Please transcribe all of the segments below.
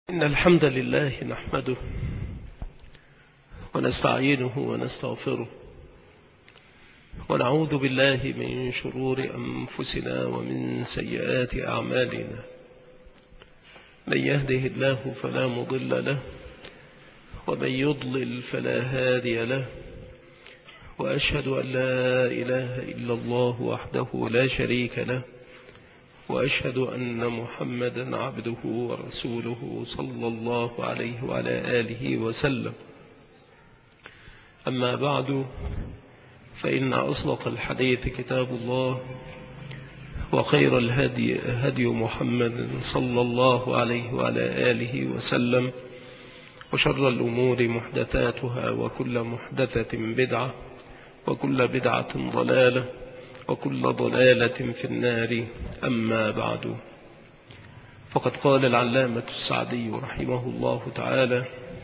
إن الحمد لله نحمده ونستعينه ونستغفره ونعوذ بالله من شرور أنفسنا ومن سيئات أعمالنا. من يهده الله فلا مضل له ومن يضلل فلا هادي له، وأشهد أن لا إله إلا الله وحده لا شريك له، وأشهد أن محمدا عبده ورسوله صلى الله عليه وعلى آله وسلم. أما بعد، فإن أصدق الحديث كتاب الله، وخير الهدي هدي محمد صلى الله عليه وعلى آله وسلم، وشر الأمور محدثاتها، وكل محدثة بدعة، وكل بدعة ضلالة، وكل ضلالة في النار. أما بعد، فقد قال العلامة السعدي رحمه الله تعالى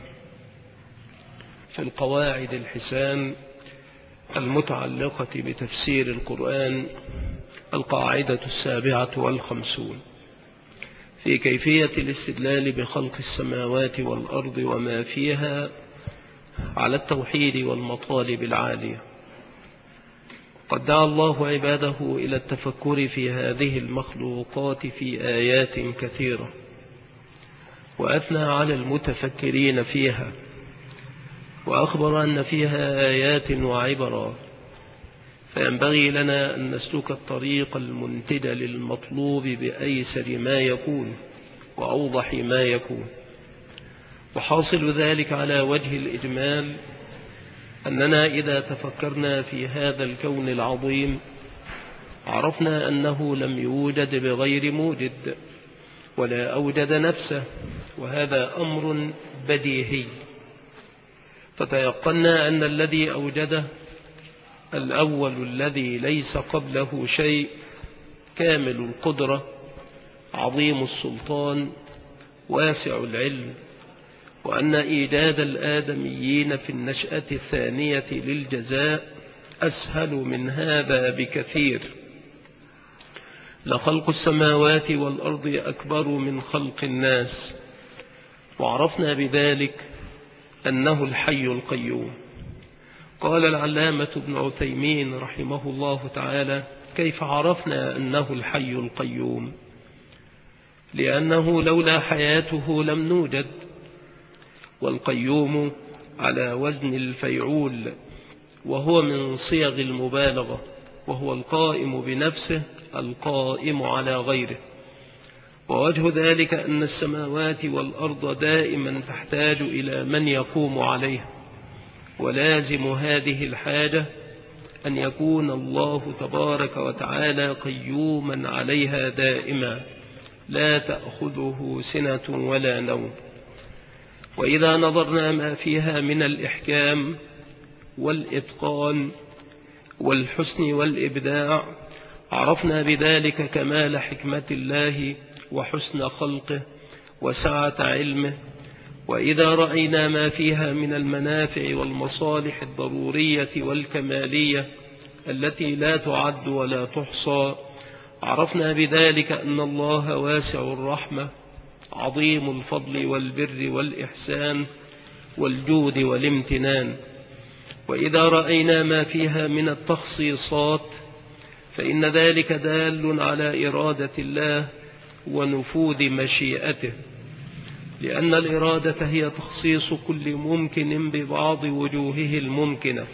في القواعد الحسان المتعلقة بتفسير القرآن، القاعدة 57 في كيفية الاستدلال بخلق السماوات والأرض وما فيها على التوحيد والمطالب العالية. قد دعا الله عباده إلى التفكر في هذه المخلوقات في آيات كثيرة، وأثنى على المتفكرين فيها، وأخبر أن فيها آيات وعبرا، فينبغي لنا أن نسلك الطريق المنتج للمطلوب بأيسر ما يكون وأوضح ما يكون. وحاصل ذلك على وجه الإجمال أننا إذا تفكرنا في هذا الكون العظيم عرفنا أنه لم يوجد بغير موجد، ولا أوجد نفسه، وهذا أمر بديهي. فتيقنا أن الذي أوجده الأول الذي ليس قبله شيء، كامل القدرة، عظيم السلطان، واسع العلم، وأن إيجاد الآدميين في النشأة الثانية للجزاء أسهل من هذا بكثير. لخلق السماوات والأرض أكبر من خلق الناس، وعرفنا بذلك أنه الحي القيوم. قال العلامة ابن عثيمين رحمه الله تعالى: كيف عرفنا أنه الحي القيوم؟ لأنه لولا حياته لم نوجد، والقيوم على وزن الفيعول، وهو من صيغ المبالغة، وهو القائم بنفسه القائم على غيره. ووجه ذلك أن السماوات والأرض دائما تحتاج إلى من يقوم عليها، ولازم هذه الحاجة أن يكون الله تبارك وتعالى قيوما عليها دائما، لا تأخذه سنة ولا نوم. وإذا نظرنا ما فيها من الإحكام والإتقان والحسن والإبداع عرفنا بذلك كمال حكمة الله وحسن خلقه وسعة علمه. وإذا رأينا ما فيها من المنافع والمصالح الضرورية والكمالية التي لا تعد ولا تحصى عرفنا بذلك أن الله واسع الرحمة، عظيم الفضل والبر والإحسان والجود والامتنان. وإذا رأينا ما فيها من التخصيصات فإن ذلك دال على إرادة الله ونفوذ مشيئته، لأن الإرادة هي تخصيص كل ممكن ببعض وجوهه الممكنة.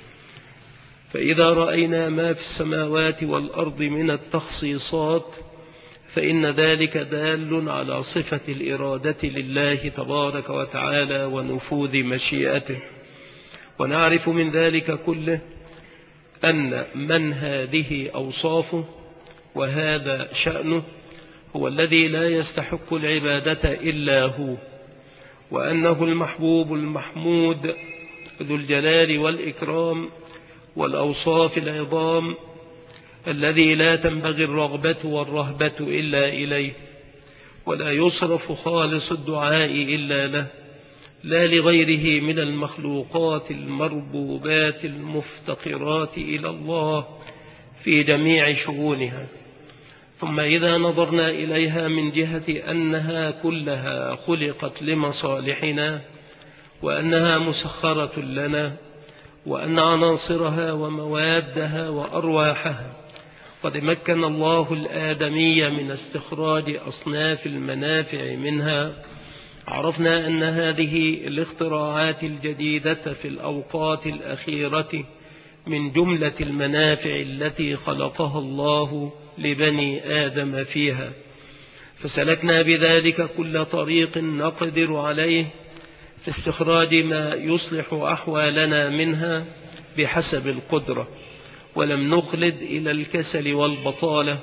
فإذا رأينا ما في السماوات والأرض من التخصيصات فإن ذلك دال على صفة الإرادة لله تبارك وتعالى ونفوذ مشيئته. ونعرف من ذلك كله أن من هذه أوصافه وهذا شأنه هو الذي لا يستحق العبادة إلا هو، وأنه المحبوب المحمود ذو الجلال والإكرام والأوصاف العظام، الذي لا تنبغي الرغبة والرهبة إلا إليه، ولا يصرف خالص الدعاء إلا له، لا لغيره من المخلوقات المربوبات المفتقرات إلى الله في جميع شؤونها. ثم إذا نظرنا إليها من جهة أنها كلها خلقت لمصالحنا وأنها مسخرة لنا، وأن عناصرها وموادها وأرواحها قد مكن الله الآدمي من استخراج أصناف المنافع منها، عرفنا أن هذه الاختراعات الجديدة في الأوقات الأخيرة من جملة المنافع التي خلقها الله لبني آدم فيها، فسلكنا بذلك كل طريق نقدر عليه في استخراج ما يصلح أحوالنا منها بحسب القدرة، ولم نخلد إلى الكسل والبطالة،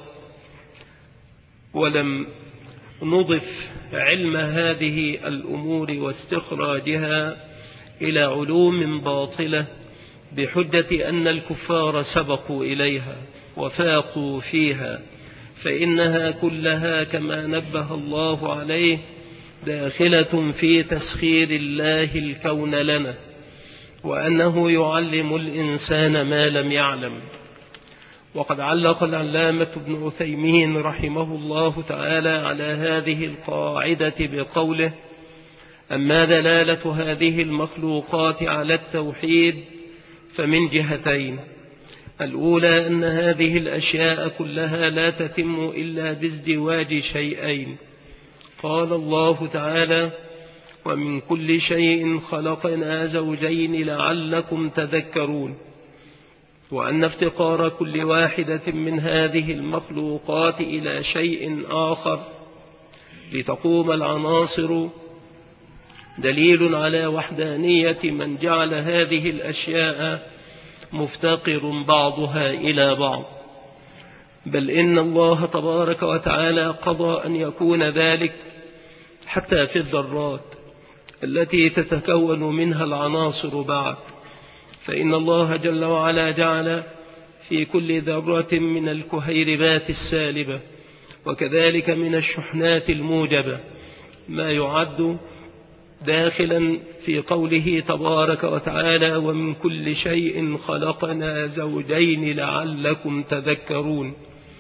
ولم نضف علم هذه الأمور واستخراجها إلى علوم باطلة بحجة أن الكفار سبقوا إليها وفاقوا فيها، فإنها كلها كما نبه الله عليه داخلة في تسخير الله الكون لنا، وأنه يعلم الإنسان ما لم يعلم. وقد علق العلامة ابن عثيمين رحمه الله تعالى على هذه القاعدة بقوله: أما دلالة هذه المخلوقات على التوحيد فمن جهتين: الأولى أن هذه الأشياء كلها لا تتم إلا بازدواج شيئين، قال الله تعالى: ومن كل شيء خلقنا زوجين لعلكم تذكرون، وأن افتقار كل واحدة من هذه المخلوقات إلى شيء آخر لتقوم العناصر دليل على وحدانية من جعل هذه الأشياء مفتقر بعضها إلى بعض، بل إن الله تبارك وتعالى قضى أن يكون ذلك حتى في الذرات التي تتكون منها العناصر بعد، فإن الله جل وعلا جعل في كل ذرة من الكهيربات السالبة وكذلك من الشحنات الموجبة ما يعد داخلا في قوله تبارك وتعالى: ومن كل شيء خلقنا زوجين لعلكم تذكرون.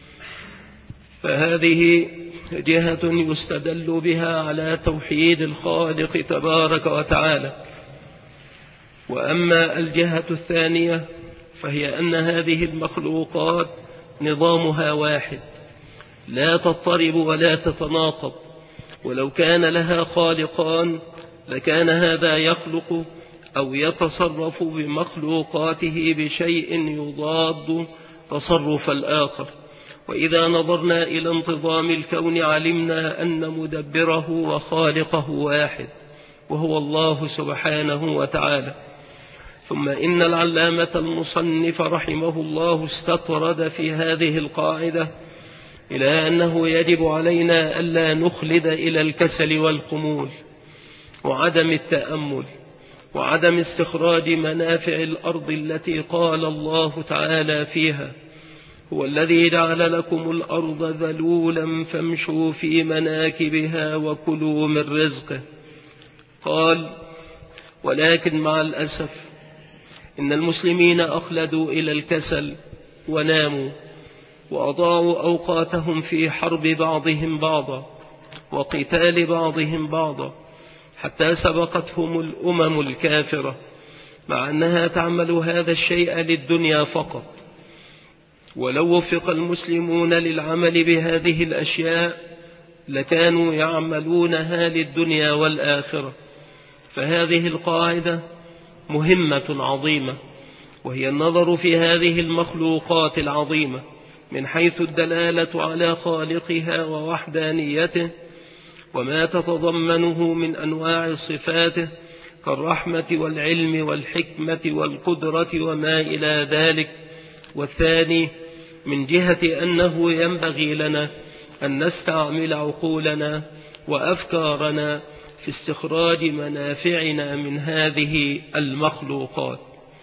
فهذه جهة يستدل بها على توحيد الخالق تبارك وتعالى. وأما الجهة الثانية فهي أن هذه المخلوقات نظامها واحد لا تضطرب ولا تتناقض، ولو كان لها خالقان لكان هذا يخلق أو يتصرف بمخلوقاته بشيء يضاد تصرف الآخر. وإذا نظرنا إلى انتظام الكون علمنا أن مدبره وخالقه واحد وهو الله سبحانه وتعالى. ثم إن العلامة المصنف رحمه الله استطرد في هذه القاعدة إلى أنه يجب علينا ألا نخلد إلى الكسل والخمول وعدم التأمل وعدم استخراج منافع الأرض التي قال الله تعالى فيها: هو الذي جعل لكم الأرض ذلولا فامشوا في مناكبها وكلوا من رزقه. قال: ولكن مع الأسف إن المسلمين أخلدوا إلى الكسل وناموا وأضاعوا أوقاتهم في حرب بعضهم بعضا وقتال بعضهم بعضا حتى سبقتهم الأمم الكافرة، مع أنها تعمل هذا الشيء للدنيا فقط. ولو وفق المسلمون للعمل بهذه الأشياء لكانوا يعملونها للدنيا والآخرة. فهذه القاعدة مهمة عظيمة، وهي النظر في هذه المخلوقات العظيمة من حيث الدلالة على خالقها ووحدانيته وما تتضمنه من أنواع صفاته كالرحمة والعلم والحكمة والقدرة وما إلى ذلك. والثاني من جهة أنه ينبغي لنا أن نستعمل عقولنا وأفكارنا في استخراج منافعنا من هذه المخلوقات.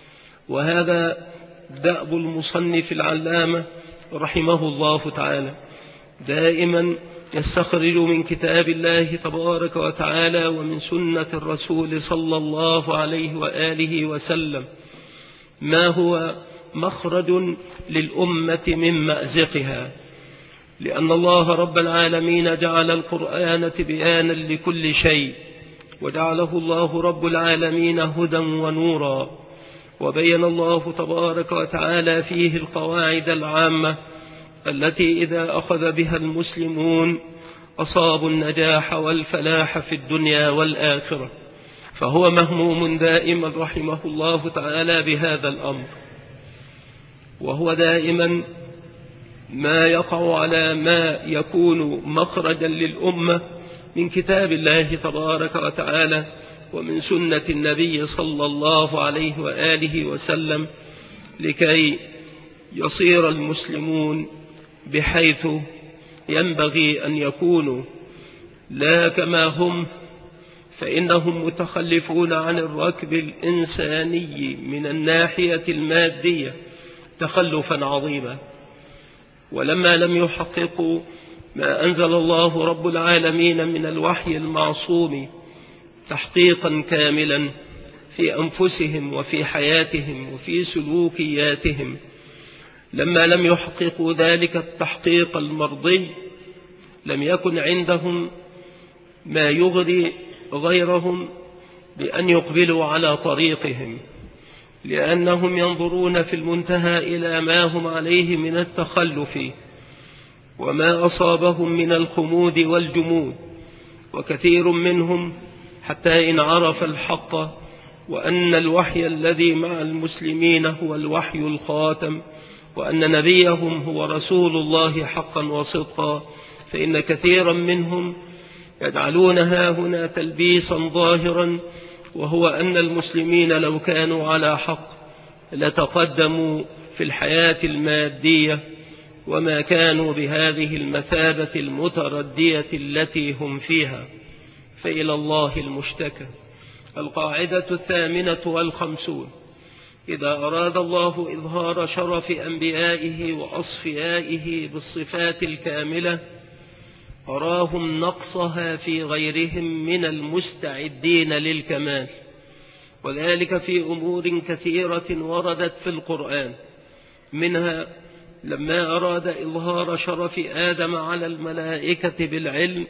وهذا دأب المصنف العلامة رحمه الله تعالى، دائما يستخرج من كتاب الله تبارك وتعالى ومن سنة الرسول صلى الله عليه وآله وسلم ما هو مخرج للأمة من مأزقها، لأن الله رب العالمين جعل القرآن تبيانا لكل شيء، وجعله الله رب العالمين هدى ونورا، وبين الله تبارك وتعالى فيه القواعد العامة التي إذا أخذ بها المسلمون أصابوا النجاح والفلاح في الدنيا والآخرة. فهو مهموم دائما رحمه الله تعالى بهذا الأمر، وهو دائما ما يقع على ما يكون مخرجا للأمة من كتاب الله تبارك وتعالى ومن سنة النبي صلى الله عليه وآله وسلم، لكي يصير المسلمون بحيث ينبغي أن يكونوا، لا كما هم، فإنهم متخلفون عن الركب الإنساني من الناحية المادية تخلفا عظيما. ولما لم يحققوا ما أنزل الله رب العالمين من الوحي المعصوم تحقيقا كاملا في أنفسهم وفي حياتهم وفي سلوكياتهم، لما لم يحققوا ذلك التحقيق المرضي، لم يكن عندهم ما يغري غيرهم بأن يقبلوا على طريقهم، لأنهم ينظرون في المنتهى إلى ما هم عليه من التخلف وما أصابهم من الخمود والجمود. وكثير منهم حتى إن عرف الحق وأن الوحي الذي مع المسلمين هو الوحي الخاتم، وأن نبيهم هو رسول الله حقا وصدقا، فإن كثيرا منهم يجعلونها هنا تلبيسا ظاهرا، وهو أن المسلمين لو كانوا على حق لتقدموا في الحياة المادية، وما كانوا بهذه المثابة المتردية التي هم فيها، فإلى الله المشتكى. القاعدة 58: إذا أراد الله إظهار شرف أنبيائه وأصفيائه بالصفات الكاملة أراهم نقصها في غيرهم من المستعدين للكمال، وذلك في أمور كثيرة وردت في القرآن، منها لما أراد إظهار شرف آدم على الملائكة بالعلم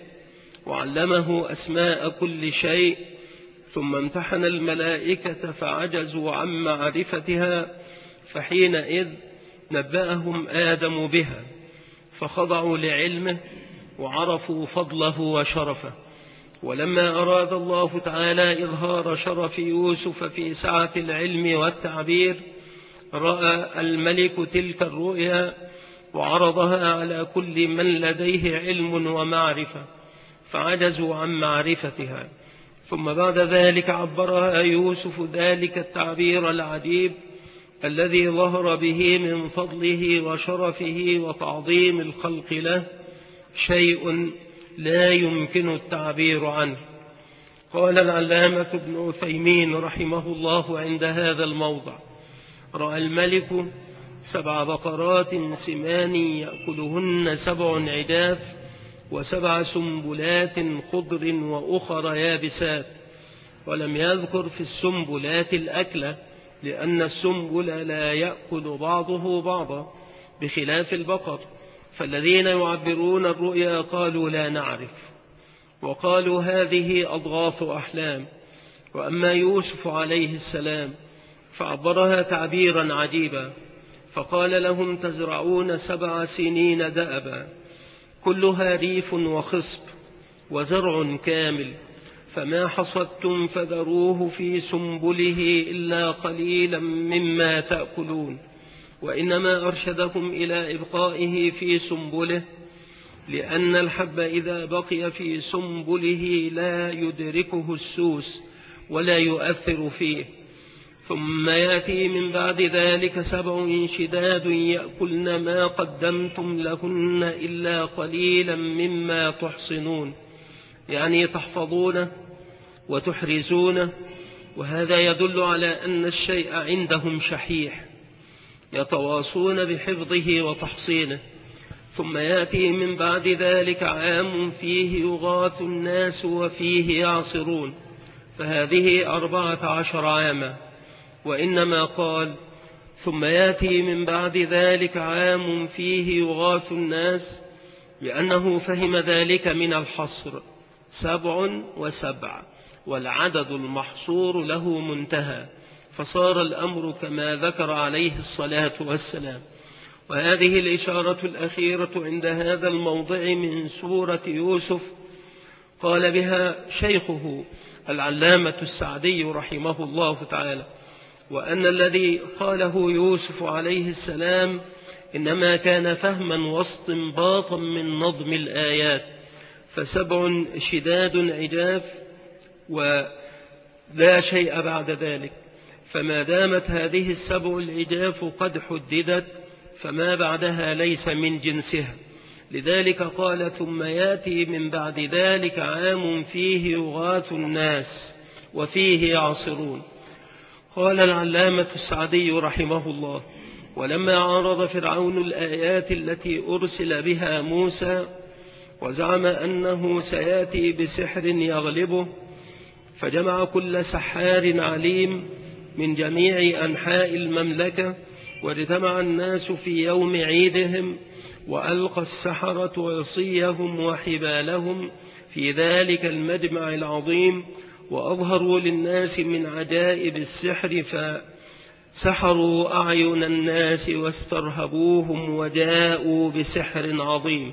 وعلمه أسماء كل شيء، ثم امتحن الملائكة فعجزوا عن معرفتها، فحينئذ نبأهم آدم بها فخضعوا لعلمه وعرفوا فضله وشرفه. ولما أراد الله تعالى إظهار شرف يوسف في سعة العلم والتعبير رأى الملك تلك الرؤيا وعرضها على كل من لديه علم ومعرفة فعجزوا عن معرفتها، ثم بعد ذلك عبرها يوسف ذلك التعبير العجيب الذي ظهر به من فضله وشرفه وتعظيم الخلق له شيء لا يمكن التعبير عنه. قال العلامة ابن عثيمين رحمه الله عند هذا الموضع: رأى الملك 7 بقرات سمان يأكلهن 7 عجاف و7 سنبلات خضر وأخر يابسات، ولم يذكر في السنبلات الأكلة، لأن السنبل لا يأكل بعضه بعضا بخلاف البقر، فالذين يعبرون الرؤيا قالوا لا نعرف، وقالوا هذه أضغاث أحلام. وأما يوسف عليه السلام فعبرها تعبيرا عجيبا، فقال لهم: تزرعون 7 سنين دأبا كلها ريف وخصب وزرع كامل، فما حصدتم فذروه في سنبله إلا قليلا مما تأكلون. وإنما أرشدهم إلى إبقائه في سنبله، لأن الحب إذا بقي في سنبله لا يدركه السوس ولا يؤثر فيه. ثم يأتي من بعد ذلك 7 شداد يأكلن ما قدمتم لهن إلا قليلا مما تحصنون، يعني تحفظونه وتحرزونه، وهذا يدل على أن الشيء عندهم شحيح يتواصون بحفظه وتحصينه. ثم يأتي من بعد ذلك عام فيه يغاث الناس وفيه يعصرون، فهذه 14 عاما. وإنما قال: ثم يأتي من بعد ذلك عام فيه يغاث الناس، لأنه فهم ذلك من الحصر 7 و7 والعدد المحصور له منتهى، فصار الأمر كما ذكر عليه الصلاة والسلام. وهذه الإشارة الأخيرة عند هذا الموضع من سورة يوسف قال بها شيخه العلامة السعدي رحمه الله تعالى، وأن الذي قاله يوسف عليه السلام إنما كان فهما واستنباطا من نظم الآيات، ف7 شداد عجاف ولا شيء بعد ذلك، فما دامت هذه ال7 العجاف قد حددت فما بعدها ليس من جنسها. لذلك قال ثم يأتي من بعد ذلك عام فيه يغاث الناس وفيه يعصرون. قال العلامة السعدي رحمه الله: ولما عارض فرعون الآيات التي أرسل بها موسى وزعم أنه سيأتي بسحر يغلبه، فجمع كل سحار عليم من جميع أنحاء المملكة، واجتمع الناس في يوم عيدهم، وألقى السحرة عصيهم وحبالهم في ذلك المجمع العظيم، وأظهروا للناس من عجائب السحر، فسحروا أعين الناس واسترهبوهم وجاءوا بسحر عظيم.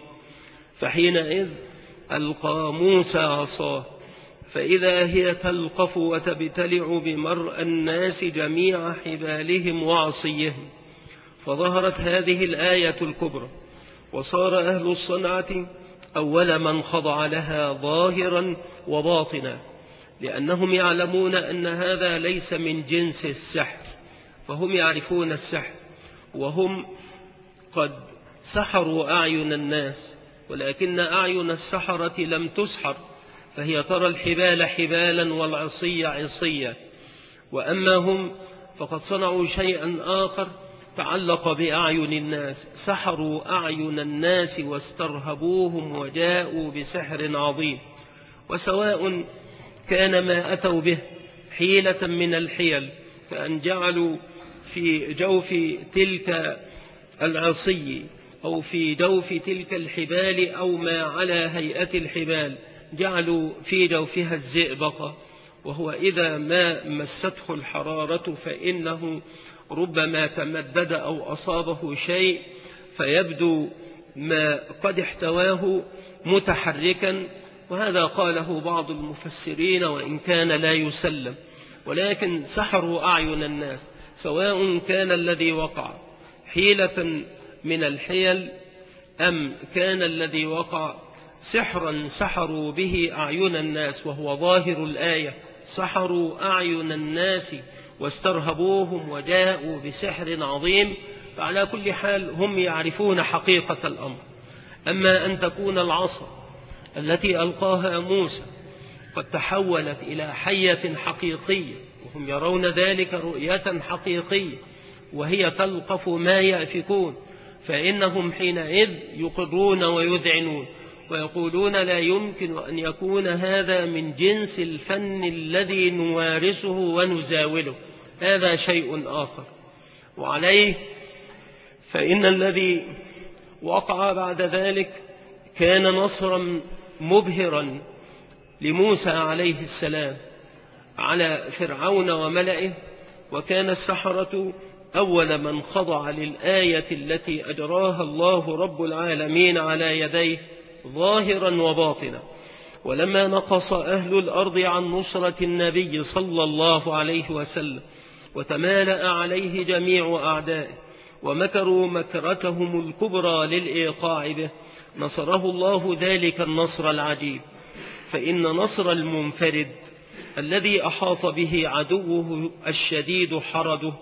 فحينئذ ألقى موسى عصاه فإذا هي تلقف وتبتلع بمرء الناس جميع حبالهم وعصيهم، فظهرت هذه الآية الكبرى، وصار أهل الصنعة أول من خضع لها ظاهرا وباطنا، لأنهم يعلمون أن هذا ليس من جنس السحر، فهم يعرفون السحر وهم قد سحروا أعين الناس، ولكن أعين السحرة لم تسحر، فهي ترى الحبال حبالا والعصي عصيا. وأما هم فقد صنعوا شيئا آخر تعلق بأعين الناس، سحروا أعين الناس واسترهبوهم وجاءوا بسحر عظيم. وسواء كان ما أتوا به حيلة من الحيل، فأن جعلوا في جوف تلك العصي أو في جوف تلك الحبال أو ما على هيئة الحبال جعلوا في جوفها الزئبق، وهو إذا ما مسته الحرارة فإنه ربما تمدد أو أصابه شيء فيبدو ما قد احتواه متحركا، وهذا قاله بعض المفسرين وإن كان لا يسلم. ولكن سحروا أعين الناس، سواء كان الذي وقع حيلة من الحيل أم كان الذي وقع سحرا سحروا به أعين الناس، وهو ظاهر الآية سحروا أعين الناس واسترهبوهم وجاءوا بسحر عظيم، فعلى كل حال هم يعرفون حقيقة الأمر. أما أن تكون العصا التي ألقاها موسى قد تحولت إلى حية حقيقية وهم يرون ذلك رؤية حقيقية وهي تلقف ما يأفكون، فإنهم حينئذ يقرون ويذعنون ويقولون لا يمكن أن يكون هذا من جنس الفن الذي نوارثه ونزاوله، هذا شيء آخر. وعليه فإن الذي وقع بعد ذلك كان نصرا مبهرا لموسى عليه السلام على فرعون وملئه، وكان السحرة أول من خضع للآية التي أجراها الله رب العالمين على يديه ظاهرا وباطنا. ولما نقص أهل الأرض عن نصرة النبي صلى الله عليه وسلم وتمالأ عليه جميع أعدائه ومكروا مكرتهم الكبرى للإيقاع به، نصره الله ذلك النصر العجيب. فإن نصر المنفرد الذي أحاط به عدوه الشديد حرده،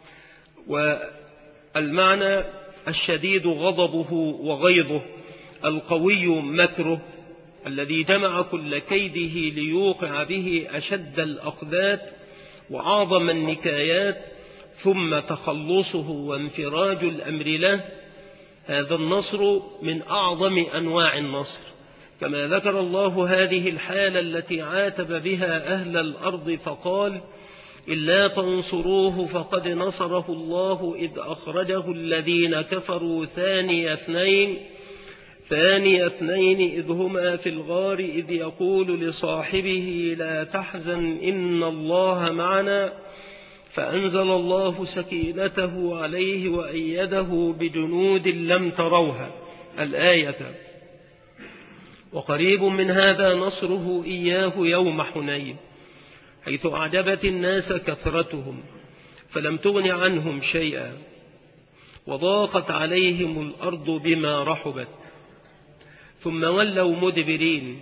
والمعنى الشديد غضبه وغيظه، القوي مكره، الذي جمع كل كيده ليوقع به أشد الأخذات وأعظم النكايات، ثم تخلصه وانفراج الأمر له، هذا النصر من أعظم أنواع النصر. كما ذكر الله هذه الحالة التي عاتب بها أهل الأرض فقال: إلا تنصروه فقد نصره الله إذ أخرجه الذين كفروا ثاني اثنين ثاني اثنين إذ هما في الغار إذ يقول لصاحبه لا تحزن إن الله معنا فأنزل الله سكينته عليه وأيده بجنود لم تروها الآية. وقريب من هذا نصره إياه يوم حنين، حيث أعجبت الناس كثرتهم فلم تغن عنهم شيئا، وضاقت عليهم الأرض بما رحبت، ثم ولوا مدبرين.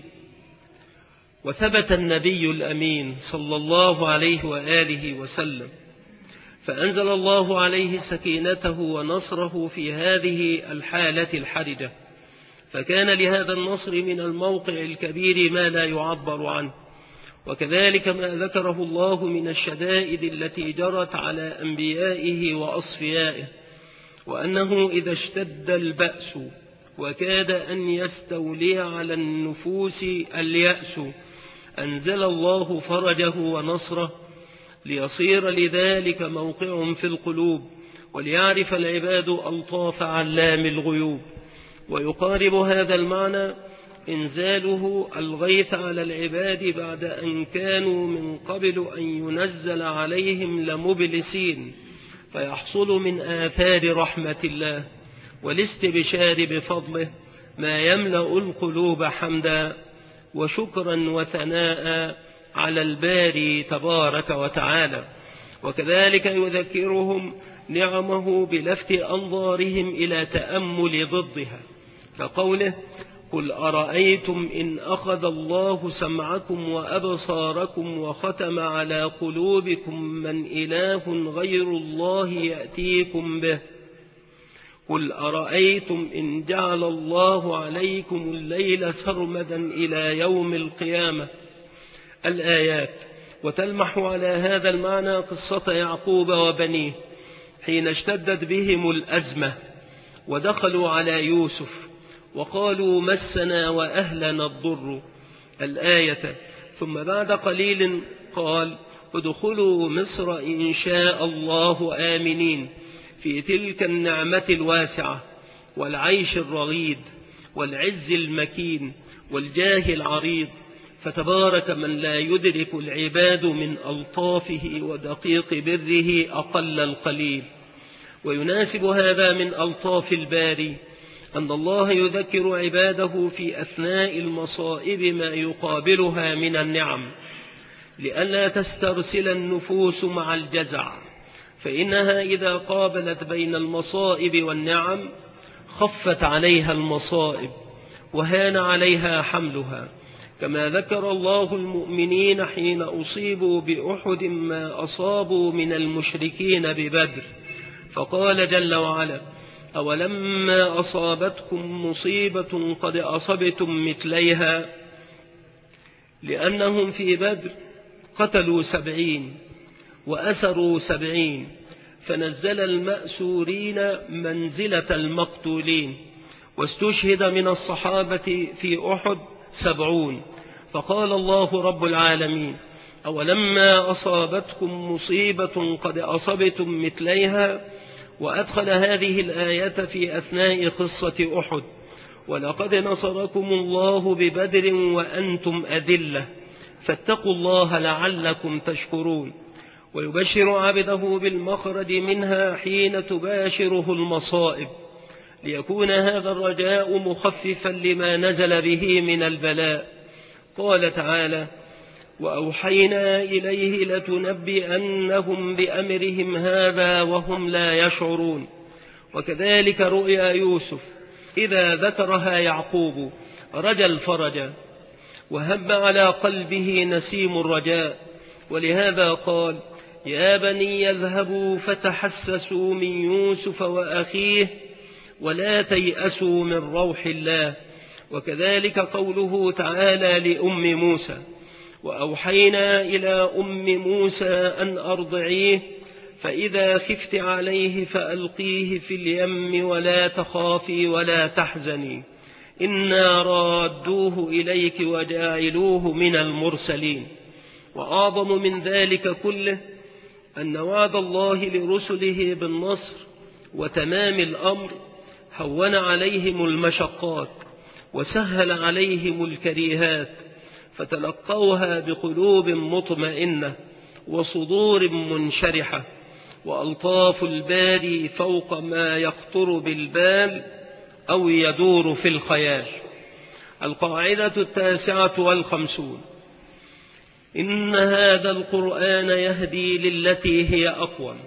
وثبت النبي الأمين صلى الله عليه وآله وسلم، فأنزل الله عليه سكينته ونصره في هذه الحالة الحرجة، فكان لهذا النصر من الموقع الكبير ما لا يعبر عنه. وكذلك ما ذكره الله من الشدائد التي جرت على أنبيائه وأصفيائه، وأنه إذا اشتد البأس وكاد أن يستولي على النفوس اليأس أنزل الله فرجه ونصره، ليصير لذلك موقع في القلوب، وليعرف العباد ألطاف علام الغيوب. ويقارب هذا المعنى إنزاله الغيث على العباد بعد أن كانوا من قبل أن ينزل عليهم لمبلسين، فيحصل من آثار رحمة الله والاستبشار بفضله ما يملأ القلوب حمدا وشكرا وثناء على الباري تبارك وتعالى. وكذلك يذكرهم نعمه بلفت أنظارهم إلى تأمل ضدها، كقوله قل أرأيتم إن أخذ الله سمعكم وأبصاركم وختم على قلوبكم من إله غير الله يأتيكم به، قل أرأيتم إن جعل الله عليكم الليل سرمدا إلى يوم القيامة الآيات. وتلمح على هذا المعنى قصة يعقوب وبنيه حين اشتدت بهم الأزمة ودخلوا على يوسف وقالوا مسنا وأهلنا الضر الآية. ثم بعد قليل قال ادخلوا مصر إن شاء الله آمنين، في تلك النعمة الواسعة والعيش الرغيد والعز المكين والجاه العريض. فتبارك من لا يدرك العباد من ألطافه ودقيق بره أقل القليل. ويناسب هذا من ألطاف الباري أن الله يذكر عباده في أثناء المصائب ما يقابلها من النعم، لئلا تسترسل النفوس مع الجزع، فإنها إذا قابلت بين المصائب والنعم خفت عليها المصائب وهان عليها حملها، كما ذكر الله المؤمنين حين أصيبوا بأحد ما أصابوا من المشركين ببدر، فقال جل وعلا أولما أصابتكم مصيبة قد أصبتم مثليها، لأنهم في بدر قتلوا 70 وأسروا 70، فنزل المأسورين منزلة المقتولين، واستشهد من الصحابة في أحد 70. فقال الله رب العالمين أولما أصابتكم مصيبة قد أصبتم مثليها، وأدخل هذه الآية في أثناء قصة أحد ولقد نصركم الله ببدر وأنتم أذلة فاتقوا الله لعلكم تشكرون. ويبشر عبده بالمخرج منها حين تباشره المصائب، ليكون هذا الرجاء مخففا لما نزل به من البلاء. قال تعالى وأوحينا إليه لتنبئنهم بأمرهم هذا وهم لا يشعرون. وكذلك رؤيا يوسف إذا ذكرها يعقوب رجا الفرج وهب على قلبه نسيم الرجاء، ولهذا قال يا بني يذهبوا فتحسسوا من يوسف وأخيه ولا تيأسوا من روح الله. وكذلك قوله تعالى لأم موسى وأوحينا إلى أم موسى أن أرضعيه فإذا خفت عليه فألقيه في اليم ولا تخافي ولا تحزني إنا رادوه إليك وجاعلوه من المرسلين. وأعظم من ذلك كله أن وعد الله لرسله بالنصر وتمام الأمر هون عليهم المشقات وسهل عليهم الكريهات فتلقوها بقلوب مطمئنة وصدور منشرحة، وألطاف الباري فوق ما يخطر بالبال أو يدور في الخيال. القاعدة 59: إن هذا القرآن يهدي للتي هي أقوم.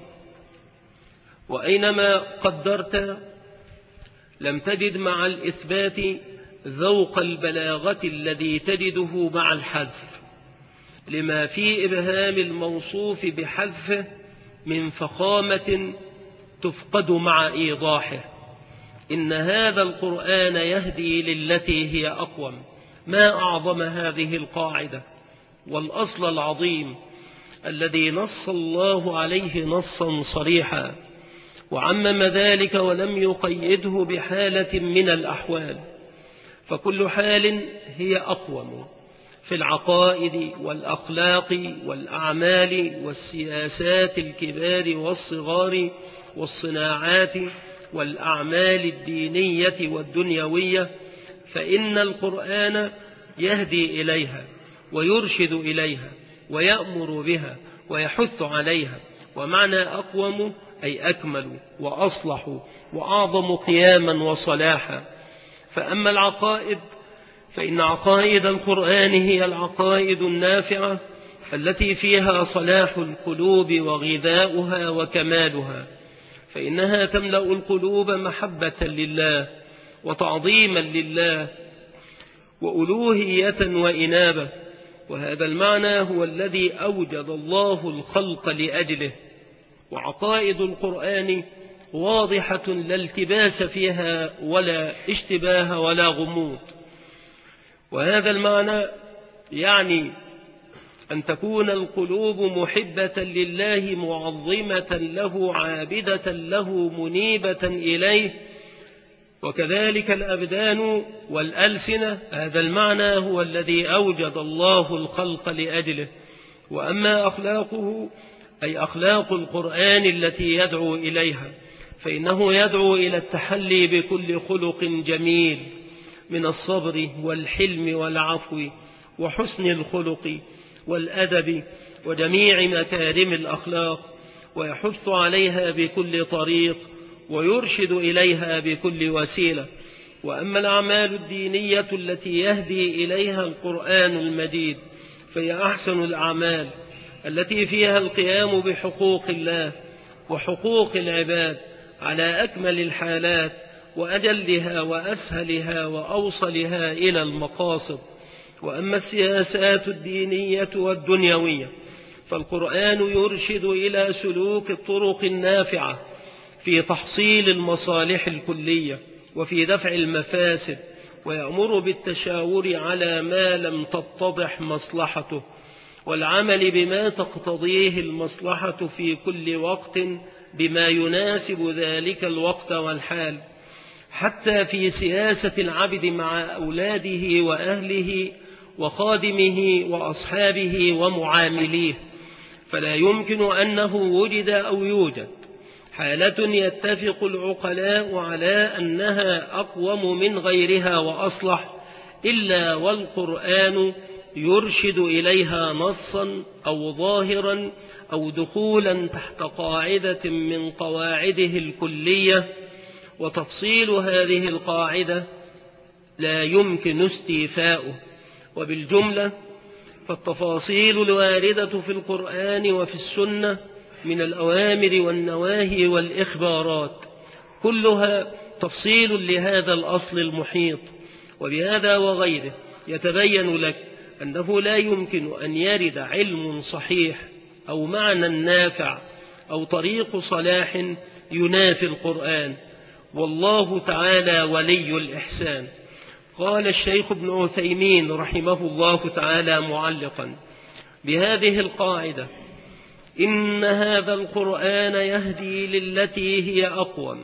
وأينما قدرت لم تجد مع الإثبات ذوق البلاغة الذي تجده مع الحذف، لما في إبهام الموصوف بحذفه من فخامة تفقد مع إيضاحه. إن هذا القرآن يهدي للتي هي أقوم. ما أعظم هذه القاعدة والأصل العظيم الذي نص الله عليه نصا صريحا، وعمم ذلك ولم يقيده بحالة من الأحوال، فكل حال هي أقوم في العقائد والأخلاق والأعمال والسياسات الكبار والصغار والصناعات والأعمال الدينية والدنيوية، فإن القرآن يهدي إليها ويرشد إليها ويأمر بها ويحث عليها. ومعنى أقوم أي أكمل وأصلح وأعظم قياما وصلاحا. فأما العقائد فإن عقائد القرآن هي العقائد النافعة التي فيها صلاح القلوب وغذاؤها وكمالها، فإنها تملأ القلوب محبة لله وتعظيما لله وألوهية وإنابة. وهذا المعنى هو الذي أوجد الله الخلق لأجله. وعقائد القرآن واضحة لا التباس فيها ولا اشتباه ولا غموض. وهذا المعنى يعني أن تكون القلوب محبة لله معظمة له عابدة له منيبة إليه، وكذلك الأبدان والألسنة. هذا المعنى هو الذي أوجد الله الخلق لأجله. وأما أخلاقه أي أخلاق القرآن التي يدعو إليها، فإنه يدعو إلى التحلي بكل خلق جميل من الصبر والحلم والعفو وحسن الخلق والأدب وجميع مكارم الأخلاق، ويحث عليها بكل طريق ويرشد إليها بكل وسيلة. وأما الأعمال الدينية التي يهدي إليها القرآن المجيد فهي أحسن الأعمال التي فيها القيام بحقوق الله وحقوق العباد على أكمل الحالات وأجلها وأسهلها وأوصلها إلى المقاصد. وأما السياسات الدينية والدنيوية فالقرآن يرشد إلى سلوك الطرق النافعة في تحصيل المصالح الكلية وفي دفع المفاسد، ويأمر بالتشاور على ما لم تتضح مصلحته والعمل بما تقتضيه المصلحة في كل وقت بما يناسب ذلك الوقت والحال، حتى في سياسة العبد مع أولاده وأهله وخادمه وأصحابه ومعامليه. فلا يمكن أنه وجد أو يوجد حالة يتفق العقلاء على أنها أقوم من غيرها وأصلح إلا والقرآن يرشد إليها نصا أو ظاهرا أو دخولا تحت قاعدة من قواعده الكلية. وتفصيل هذه القاعدة لا يمكن استيفاؤه. وبالجملة فالتفاصيل الواردة في القرآن وفي السنة من الأوامر والنواهي والإخبارات كلها تفصيل لهذا الأصل المحيط. وبهذا وغيره يتبين لك أنه لا يمكن أن يرد علم صحيح أو معنى نافع أو طريق صلاح ينافي القرآن، والله تعالى ولي الإحسان. قال الشيخ ابن عثيمين رحمه الله تعالى معلقا بهذه القاعدة: إن هذا القرآن يهدي للتي هي أقوم.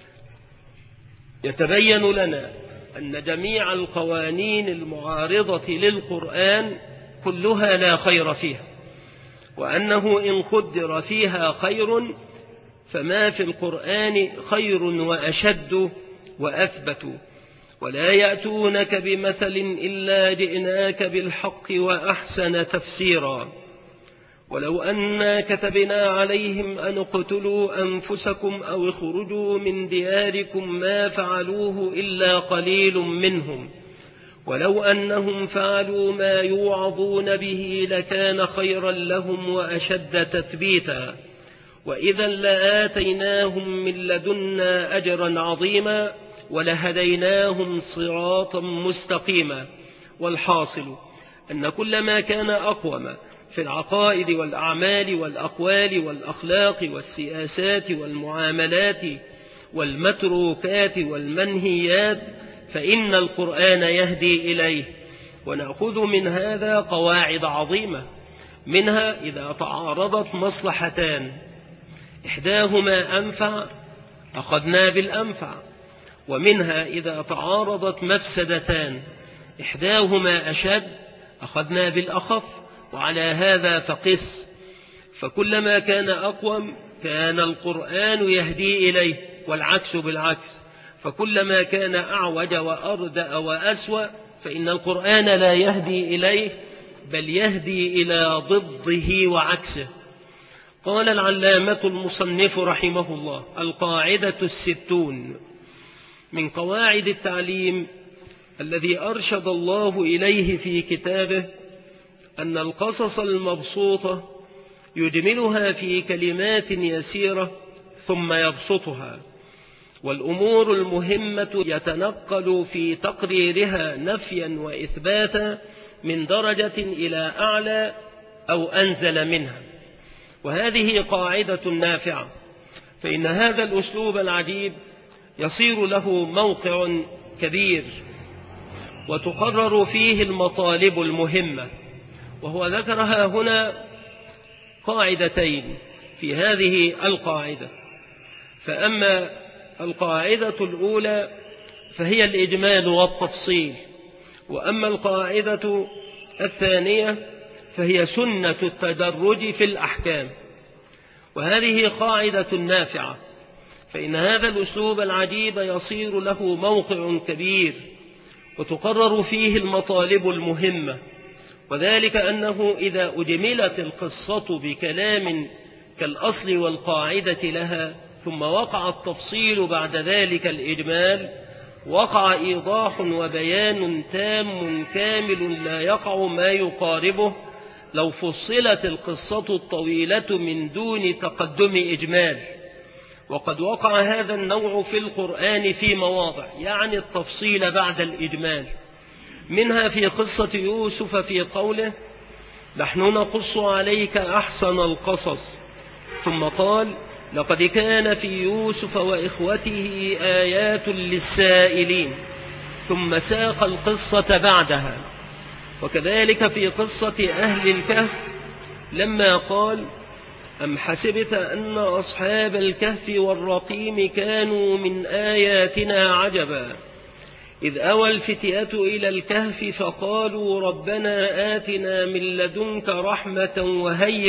يتبين لنا أن جميع القوانين المعارضة للقرآن كلها لا خير فيها، وأنه إن قدر فيها خير فما في القرآن خير وأشد وأثبت. ولا يأتونك بمثل إلا جئناك بالحق وأحسن تفسيرا ولو أنا كتبنا عليهم أن اقتلوا أنفسكم أو اخرجوا من دياركم ما فعلوه إلا قليل منهم ولو أنهم فعلوا ما يوعظون به لكان خيرا لهم وأشد تثبيتا وإذا لآتيناهم من لدنا أجرا عظيما ولهديناهم صراطا مستقيما. والحاصل أن كل ما كان أقوم في العقائد والأعمال والأقوال والأخلاق والسياسات والمعاملات والمتروكات والمنهيات فإن القرآن يهدي إليه. ونأخذ من هذا قواعد عظيمة، منها إذا تعارضت مصلحتان إحداهما أنفع أخذنا بالأنفع، ومنها إذا تعارضت مفسدتان إحداهما أشد أخذنا بالأخف، وعلى هذا فقس. فكلما كان أقوم كان القرآن يهدي إليه، والعكس بالعكس، فكلما كان أعوج وأردأ وأسوأ فإن القرآن لا يهدي إليه بل يهدي إلى ضده وعكسه. قال العلامة المصنف رحمه الله: القاعدة 60 من قواعد التعليم الذي أرشد الله إليه في كتابه أن القصص المبسوطة يجملها في كلمات يسيرة ثم يبسطها، والأمور المهمة يتنقل في تقريرها نفيا وإثباتا من درجة إلى أعلى أو أنزل منها. وهذه قاعدة نافعة، فإن هذا الأسلوب العجيب يصير له موقع كبير وتقرر فيه المطالب المهمة. وهو ذكرها هنا قاعدتين في هذه القاعدة. فأما القاعدة الأولى فهي الإجمال والتفصيل، وأما القاعدة الثانية فهي سنة التدرج في الأحكام. وهذه قاعدة نافعة، فإن هذا الأسلوب العجيب يصير له موقع كبير وتقرر فيه المطالب المهمة، وذلك أنه إذا أجملت القصة بكلام كالأصل والقاعدة لها ثم وقع التفصيل بعد ذلك الإجمال وقع إيضاح وبيان تام كامل لا يقع ما يقاربه لو فصلت القصة الطويلة من دون تقدم إجمال. وقد وقع هذا النوع في القرآن في مواضع، يعني التفصيل بعد الإجمال، منها في قصة يوسف في قوله: نحن نقص عليك أحسن القصص، ثم قال: لقد كان في يوسف وإخوته آيات للسائلين، ثم ساق القصة بعدها. وكذلك في قصة أهل الكهف لما قال: أم حسبت أن أصحاب الكهف والرقيم كانوا من آياتنا عجبا إذ أوى الفتية إلى الكهف فقالوا ربنا آتنا من لدنك رحمة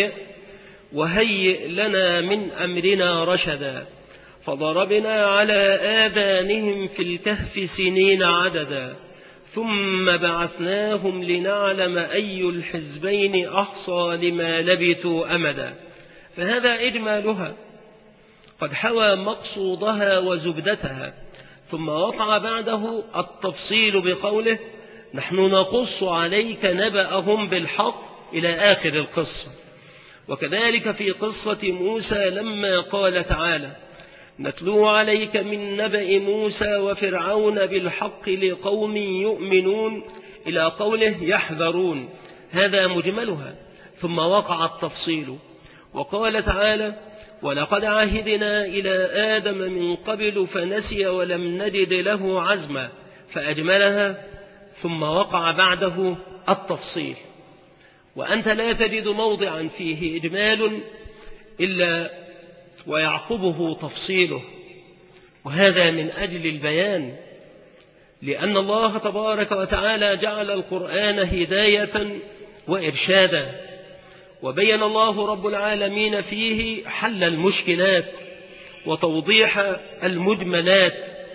وهيئ لنا من أمرنا رشدا فضربنا على آذانهم في الكهف سنين عددا ثم بعثناهم لنعلم أي الحزبين أحصى لما لبثوا أمدا. فهذا إجمالها قد حوى مقصودها وزبدتها، ثم وقع بعده التفصيل بقوله: نحن نقص عليك نبأهم بالحق إلى آخر القصة. وكذلك في قصة موسى لما قال تعالى: نتلو عليك من نبأ موسى وفرعون بالحق لقوم يؤمنون إلى قوله يحذرون، هذا مجملها. ثم وقع التفصيل وقال تعالى: ولقد عهدنا إلى آدم من قبل فنسي ولم نجد له عزما، فأجملها. ثم وقع بعده التفصيل. وأنت لا تجد موضعا فيه إجمال إلا ويعقبه تفصيله، وهذا من أجل البيان، لأن الله تبارك وتعالى جعل القرآن هداية وإرشادا، وبين الله رب العالمين فيه حل المشكلات وتوضيح المجملات،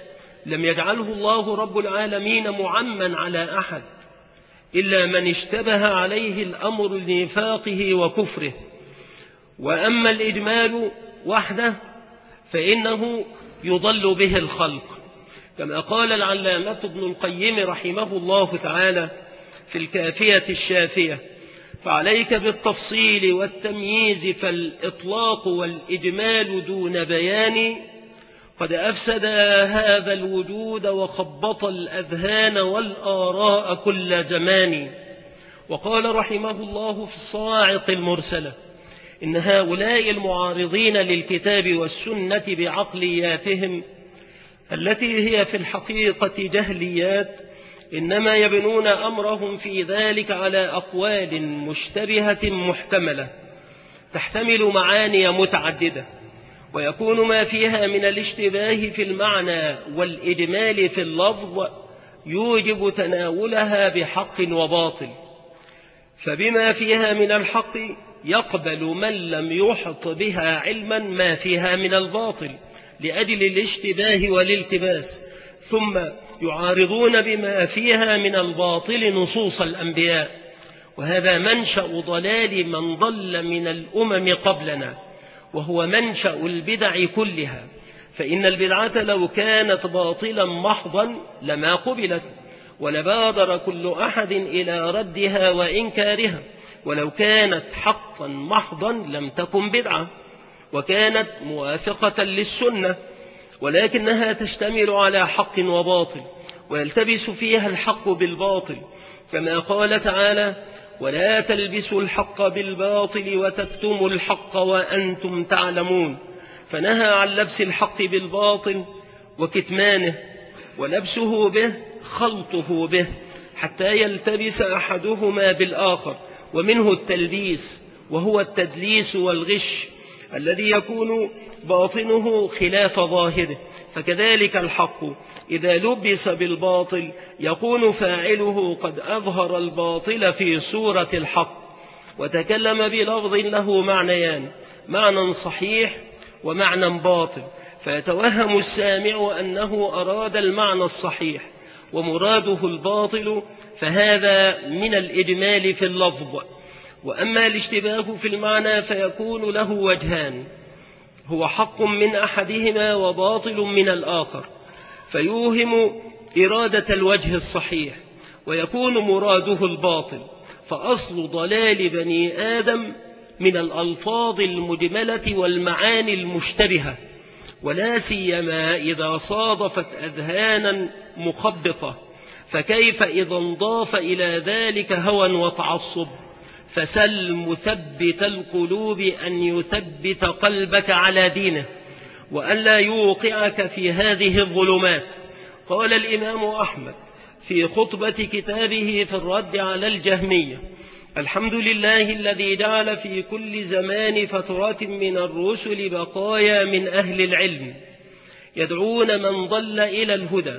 لم يجعله الله رب العالمين معمّا على أحد إلا من اشتبه عليه الأمر لنفاقه وكفره. وأما الإجمال وحده فإنه يضل به الخلق، كما قال العلامة ابن القيم رحمه الله تعالى في الكافية الشافية: فعليك بالتفصيل والتمييز، فالإطلاق والإجمال دون بيان قد أفسد هذا الوجود وخبط الأذهان والآراء كل زمان. وقال رحمه الله في الصواعق المرسلة: إن هؤلاء المعارضين للكتاب والسنة بعقلياتهم التي هي في الحقيقة جهليات إنما يبنون أمرهم في ذلك على أقوال مشتبهة محتملة تحتمل معاني متعددة، ويكون ما فيها من الاشتباه في المعنى والإجمال في اللفظ يوجب تناولها بحق وباطل، فبما فيها من الحق يقبل من لم يحط بها علما ما فيها من الباطل لأجل الاشتباه والالتباس، ثم يعارضون بما فيها من الباطل نصوص الأنبياء. وهذا منشأ ضلال من ضل من الأمم قبلنا، وهو منشأ البدع كلها، فإن البدعة لو كانت باطلا محضا لما قبلت، ولبادر كل أحد إلى ردها وإنكارها، ولو كانت حقا محضا لم تكن بدعة وكانت موافقة للسنة، ولكنها تشتمل على حق وباطل ويلتبس فيها الحق بالباطل، كما قال تعالى: ولا تلبسوا الحق بالباطل وتكتموا الحق وأنتم تعلمون. فنهى عن لبس الحق بالباطل وكتمانه، ولبسه به خلطه به حتى يلتبس أحدهما بالآخر، ومنه التلبيس وهو التدليس والغش الذي يكون باطنه خلاف ظاهره. فكذلك الحق إذا لبس بالباطل يكون فاعله قد أظهر الباطل في صورة الحق، وتكلم بلفظ له معنيان: معنى صحيح ومعنى باطل، فيتوهم السامع أنه أراد المعنى الصحيح ومراده الباطل، فهذا من الإجمال في اللفظ. وأما الاشتباه في المعنى فيكون له وجهان: هو حق من أحدهما وباطل من الآخر، فيوهم إرادة الوجه الصحيح ويكون مراده الباطل. فأصل ضلال بني آدم من الألفاظ المجملة والمعاني المشتبهة، ولا سيما إذا صادفت أذهانا مخبطة، فكيف إذا انضاف إلى ذلك هوى وتعصب؟ فسل مثبت القلوب أن يثبت قلبك على دينه وأن لا يوقعك في هذه الظلمات. قال الإمام أحمد في خطبة كتابه في الرد على الجهمية: الحمد لله الذي جعل في كل زمان فترات من الرسل بقايا من أهل العلم يدعون من ضل إلى الهدى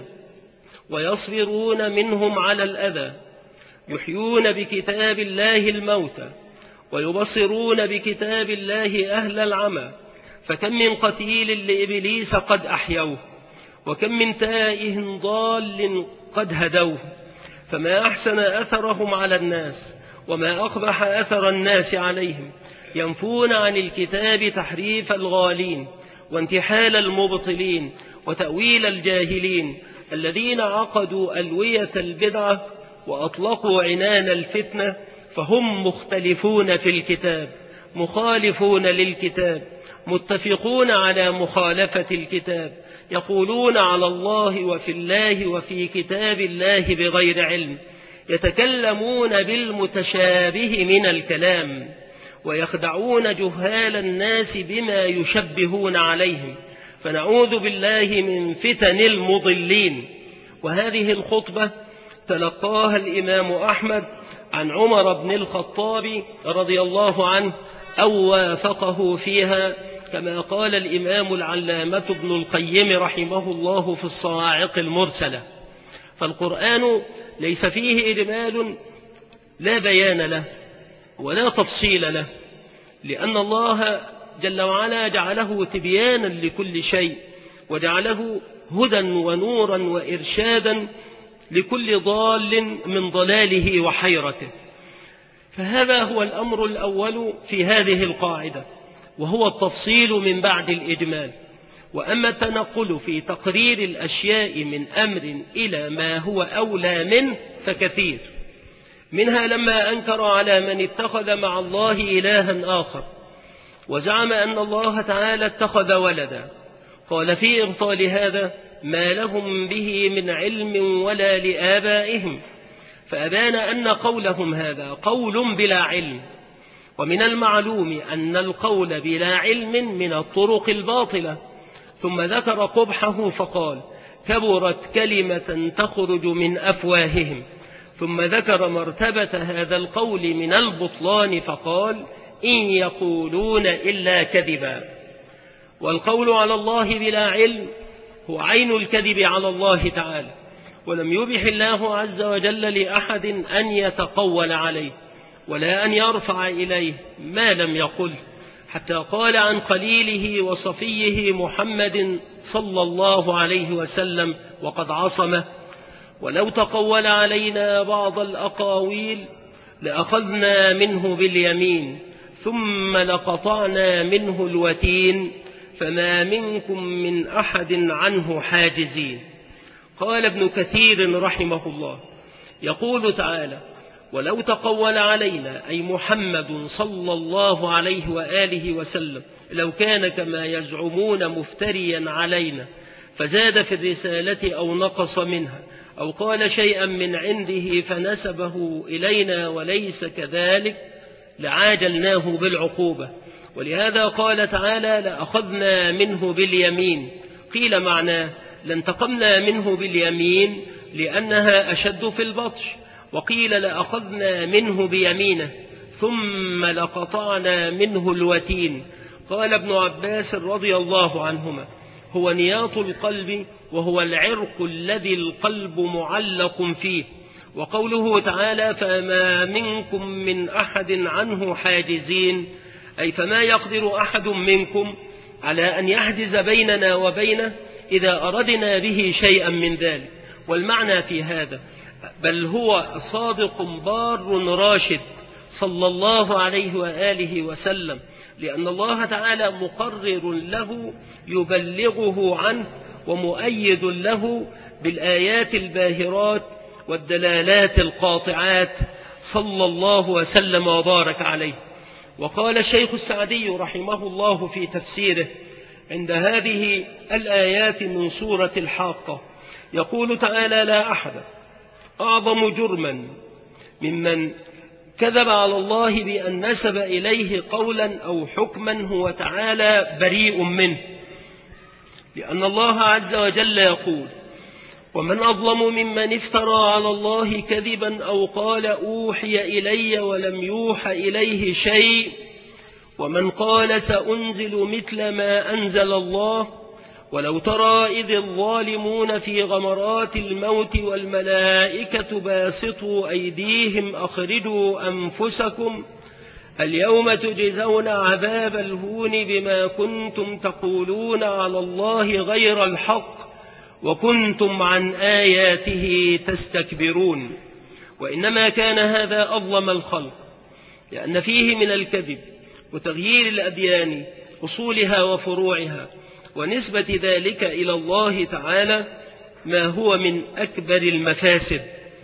ويصبرون منهم على الأذى، يحيون بكتاب الله الموتى ويبصرون بكتاب الله أهل العمى. فكم من قتيل لإبليس قد أحيوه، وكم من تائه ضال قد هدوه. فما أحسن أثرهم على الناس وما أقبح أثر الناس عليهم، ينفون عن الكتاب تحريف الغالين وانتحال المبطلين وتأويل الجاهلين الذين عقدوا ألوية البدعة وأطلقوا عنان الفتنة، فهم مختلفون في الكتاب مخالفون للكتاب متفقون على مخالفة الكتاب، يقولون على الله وفي الله وفي كتاب الله بغير علم، يتكلمون بالمتشابه من الكلام ويخدعون جهال الناس بما يشبهون عليهم، فنعوذ بالله من فتن المضلين. وهذه الخطبة تلقاها الإمام أحمد عن عمر بن الخطاب رضي الله عنه أو وافقه فيها، كما قال الإمام العلامة ابن القيم رحمه الله في الصواعق المرسلة. فالقرآن ليس فيه إجمال لا بيان له ولا تفصيل له، لأن الله جل وعلا جعله تبيانا لكل شيء وجعله هدى ونورا وإرشادا لكل ضال من ضلاله وحيرته. فهذا هو الأمر الأول في هذه القاعدة، وهو التفصيل من بعد الإجمال. وأما التنقل في تقرير الأشياء من أمر إلى ما هو أولى منه فكثير، منها لما أنكر على من اتخذ مع الله إلها آخر وزعم أن الله تعالى اتخذ ولدا، قال في إبطال هذا: ما لهم به من علم ولا لآبائهم، فأبان أن قولهم هذا قول بلا علم. ومن المعلوم أن القول بلا علم من الطرق الباطلة. ثم ذكر قبحه فقال: كبرت كلمة تخرج من أفواههم. ثم ذكر مرتبة هذا القول من البطلان فقال: إن يقولون إلا كذبا. والقول على الله بلا علم هو عين الكذب على الله تعالى، ولم يبح الله عز وجل لأحد أن يتقول عليه ولا أن يرفع إليه ما لم يقل، حتى قال عن خليله وصفيه محمد صلى الله عليه وسلم وقد عصمه: ولو تقول علينا بعض الأقاويل لأخذنا منه باليمين ثم لقطعنا منه الوتين فما منكم من أحد عنه حاجزين. قال ابن كثير رحمه الله: يقول تعالى: ولو تقول علينا، أي محمد صلى الله عليه وآله وسلم، لو كان كما يزعمون مفتريا علينا فزاد في الرسالة أو نقص منها، أو قال شيئا من عنده فنسبه إلينا وليس كذلك، لعاجلناه بالعقوبة. ولهذا قال تعالى: لأخذنا منه باليمين. قيل معناه: لانتقمنا منه باليمين لأنها أشد في البطش. وقيل: لأخذنا منه بيمينه ثم لقطعنا منه الوتين. قال ابن عباس رضي الله عنهما: هو نياط القلب، وهو العرق الذي القلب معلق فيه. وقوله تعالى: فما منكم من أحد عنه حاجزين، أي فما يقدر أحد منكم على أن يحجز بيننا وبينه إذا أردنا به شيئا من ذلك. والمعنى في هذا: بل هو صادق بار راشد صلى الله عليه وآله وسلم، لأن الله تعالى مقرر له يبلغه عنه ومؤيد له بالآيات الباهرات والدلالات القاطعات صلى الله وسلم وبارك عليه. وقال الشيخ السعدي رحمه الله في تفسيره عند هذه الآيات من سورة الحاقة، يقول تعالى: لا أحد أعظم جرما ممن كذب على الله بأن نسب إليه قولا أو حكما هو تعالى بريء منه، لأن الله عز وجل يقول: ومن أظلم ممن افترى على الله كذبا أو قال أوحي إلي ولم يوحى إليه شيء، ومن قال سأنزل مثل ما أنزل الله. ولو ترى إذ الظالمون في غمرات الموت والملائكة باسطوا أيديهم أخرجوا أنفسكم اليوم تجزون عذاب الهون بما كنتم تقولون على الله غير الحق وكنتم عن آياته تستكبرون. وإنما كان هذا أظلم الخلق، لأن فيه من الكذب وتغيير الأديان أصولها وفروعها ونسبة ذلك إلى الله تعالى ما هو من أكبر المفاسد.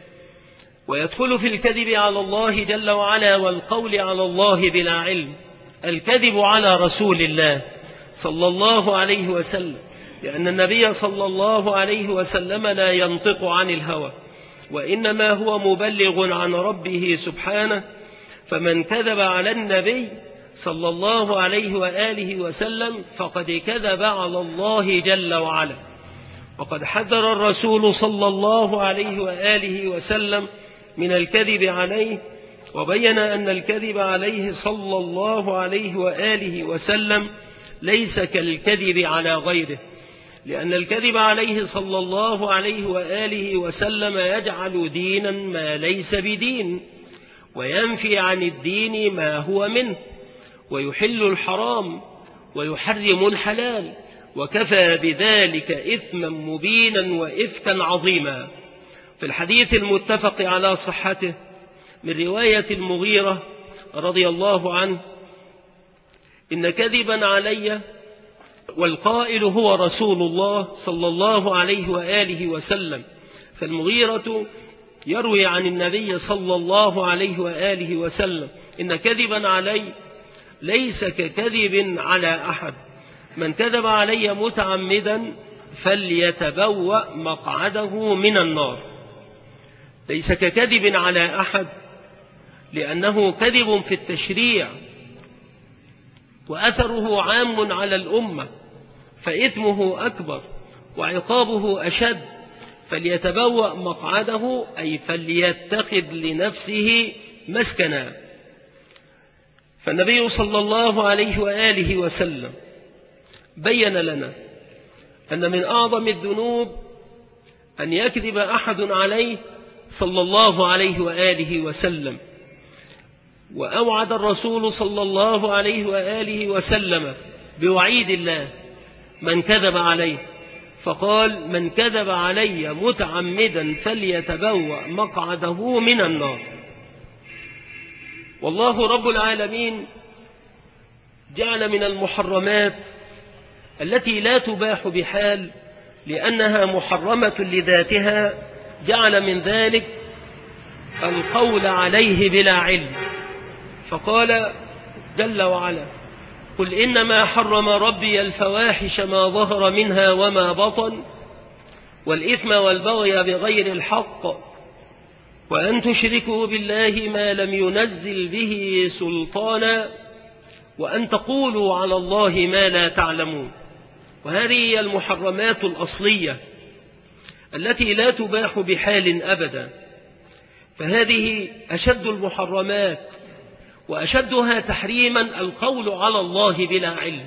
ويدخل في الكذب على الله جل وعلا والقول على الله بلا علم الكذب على رسول الله صلى الله عليه وسلم، لأن النبي صلى الله عليه وسلم لا ينطق عن الهوى، وإنما هو مبلغ عن ربه سبحانه. فمن كذب على النبي صلى الله عليه وآله وسلم فقد كذب على الله جل وعلا. وقد حذر الرسول صلى الله عليه وآله وسلم من الكذب عليه، وبين أن الكذب عليه صلى الله عليه وآله وسلم ليس كالكذب على غيره، لأن الكذب عليه صلى الله عليه وآله وسلم يجعل دينا ما ليس بدين، وينفي عن الدين ما هو منه، ويحل الحرام ويحرم الحلال، وكفى بذلك إثما مبينا وإفكا عظيما. في الحديث المتفق على صحته من رواية المغيرة رضي الله عنه: إن كذبا علي والقائل هو رسول الله صلى الله عليه وآله وسلم. فالمغيرة يروي عن النبي صلى الله عليه وآله وسلم: إن كذبا علي ليس ككذب على أحد، من كذب علي متعمدا فليتبوأ مقعده من النار. ليس ككذب على أحد لأنه كذب في التشريع وأثره عام على الأمة، فإثمه أكبر وعقابه أشد. فليتبوأ مقعده أي فليتخذ لنفسه مسكنا. فالنبي صلى الله عليه وآله وسلم بين لنا أن من أعظم الذنوب أن يكذب أحد عليه صلى الله عليه وآله وسلم. وأوعد الرسول صلى الله عليه وآله وسلم بوعيد الله من كذب عليه، فقال: من كذب علي متعمدا فليتبوأ مقعده من النار. والله رب العالمين جعل من المحرمات التي لا تباح بحال لأنها محرمة لذاتها، جعل من ذلك القول عليه بلا علم، فقال جل وعلا: قل إنما حرم ربي الفواحش ما ظهر منها وما بطن والإثم والبغي بغير الحق وأن تشركوا بالله ما لم ينزل به سلطانا وأن تقولوا على الله ما لا تعلمون. وهذه هي المحرمات الأصلية التي لا تباح بحال أبدا، فهذه أشد المحرمات وأشدها تحريما القول على الله بلا علم.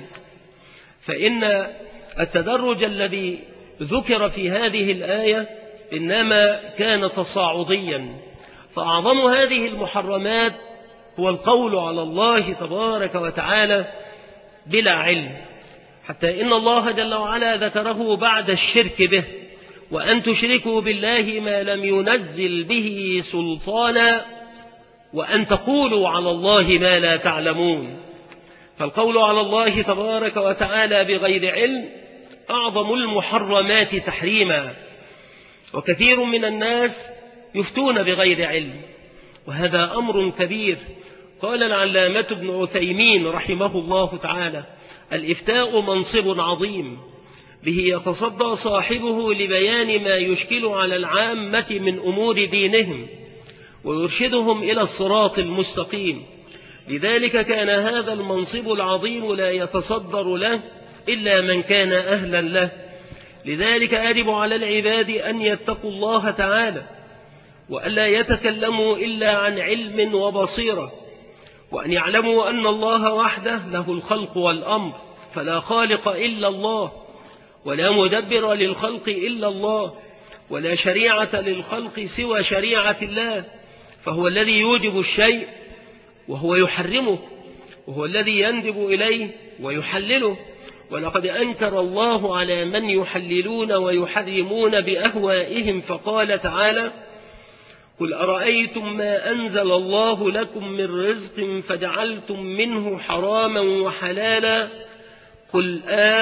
فإن التدرج الذي ذكر في هذه الآية إنما كان تصاعديا، فأعظم هذه المحرمات هو القول على الله تبارك وتعالى بلا علم، حتى إن الله جل وعلا ذكره بعد الشرك به: وأن تشركوا بالله ما لم ينزل به سلطانا وأن تقولوا على الله ما لا تعلمون. فالقول على الله تبارك وتعالى بغير علم أعظم المحرمات تحريما، وكثير من الناس يفتون بغير علم، وهذا أمر كبير. قال العلامة ابن عثيمين رحمه الله تعالى: الإفتاء منصب عظيم به يتصدى صاحبه لبيان ما يشكل على العامة من أمور دينهم ويرشدهم إلى الصراط المستقيم. لذلك كان هذا المنصب العظيم لا يتصدر له إلا من كان أهلا له. لذلك يجب على العباد أن يتقوا الله تعالى وألا يتكلموا إلا عن علم وبصيرة، وأن يعلموا أن الله وحده له الخلق والأمر، فلا خالق إلا الله ولا مدبر للخلق إلا الله ولا شريعة للخلق سوى شريعة الله، فهو الذي يوجب الشيء وهو يحرمه، وهو الذي يندب إليه ويحلله. ولقد أنكر الله على من يحللون ويحرمون بأهوائهم، فقال تعالى: قل أرأيتم ما أنزل الله لكم من رزق فجعلتم منه حراما وحلالا قل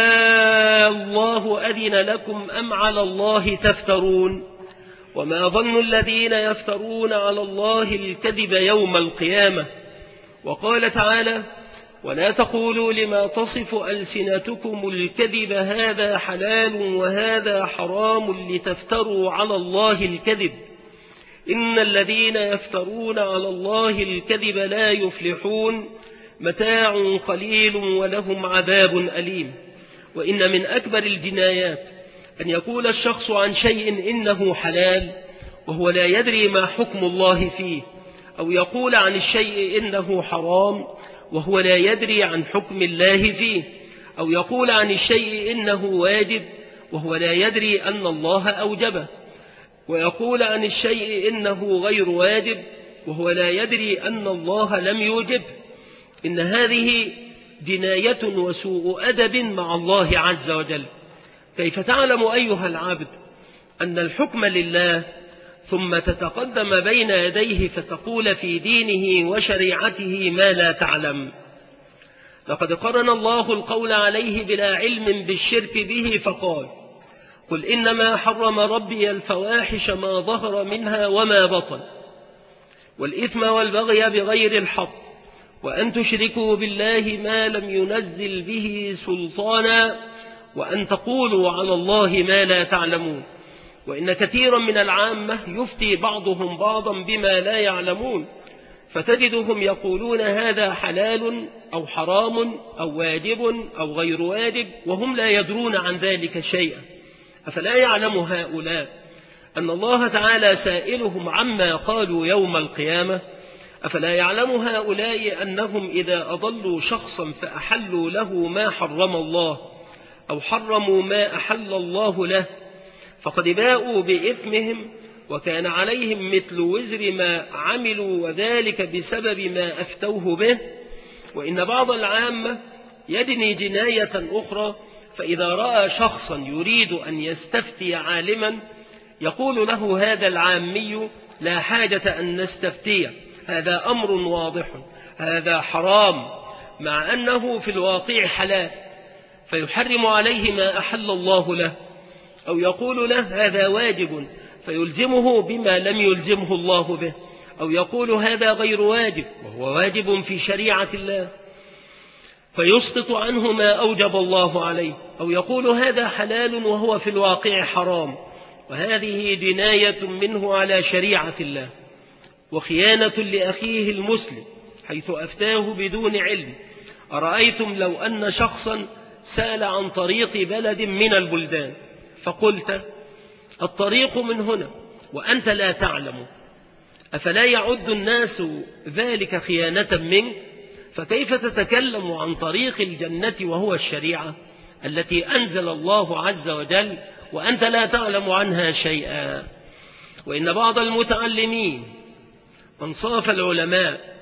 الله أذن لكم أم على الله تفترون وما ظن الذين يفترون على الله الكذب يوم القيامة. وقال تعالى: ولا تقولوا لما تصف ألسنتكم الكذب هذا حلال وهذا حرام لتفتروا على الله الكذب إن الذين يفترون على الله الكذب لا يفلحون متاع قليل ولهم عذاب أليم. وإن من أكبر الجنايات أن يقول الشخص عن شيء إنه حلال وهو لا يدري ما حكم الله فيه، أو يقول عن الشيء إنه حرام وهو لا يدري عن حكم الله فيه، أو يقول عن الشيء إنه واجب وهو لا يدري أن الله أوجبه، ويقول عن الشيء إنه غير واجب وهو لا يدري أن الله لم يوجب. إن هذه جناية وسوء أدب مع الله عز وجل. كيف تعلم أيها العبد أن الحكم لله ثم تتقدم بين يديه فتقول في دينه وشريعته ما لا تعلم؟ لقد قرن الله القول عليه بلا علم بالشرك به فقال: قل إنما حرم ربي الفواحش ما ظهر منها وما بطن والإثم والبغي بغير الحق وأن تشركوا بالله ما لم ينزل به سلطانا وأن تقولوا على الله ما لا تعلمون. وإن كثيرا من العامة يفتي بعضهم بعضا بما لا يعلمون، فتجدهم يقولون هذا حلال أو حرام أو واجب أو غير واجب وهم لا يدرون عن ذلك شيئا. أفلا يعلم هؤلاء أن الله تعالى سائلهم عما قالوا يوم القيامة؟ أفلا يعلم هؤلاء أنهم إذا أضلوا شخصا فأحلوا له ما حرم الله أو حرموا ما أحل الله له فقد باءوا بإثمهم وكان عليهم مثل وزر ما عملوا وذلك بسبب ما أفتوه به؟ وإن بعض العامة يجني جناية أخرى، فإذا رأى شخصا يريد أن يستفتي عالما يقول له هذا العامي: لا حاجة أن نستفتيه، هذا أمر واضح، هذا حرام، مع أنه في الواقع حلال، فيحرم عليه ما أحل الله له. أو يقول له هذا واجب فيلزمه بما لم يلزمه الله به، أو يقول هذا غير واجب وهو واجب في شريعة الله فيسقط عنه ما أوجب الله عليه، أو يقول هذا حلال وهو في الواقع حرام، وهذه جناية منه على شريعة الله وخيانة لأخيه المسلم حيث أفتاه بدون علم. أرأيتم لو أن شخصا سأل عن طريق بلد من البلدان فقلت الطريق من هنا وأنت لا تعلم، أفلا يعد الناس ذلك خيانة منك؟ فكيف تتكلم عن طريق الجنة وهو الشريعة التي أنزل الله عز وجل وأنت لا تعلم عنها شيئا؟ وإن بعض المتعلمين أنصاف العلماء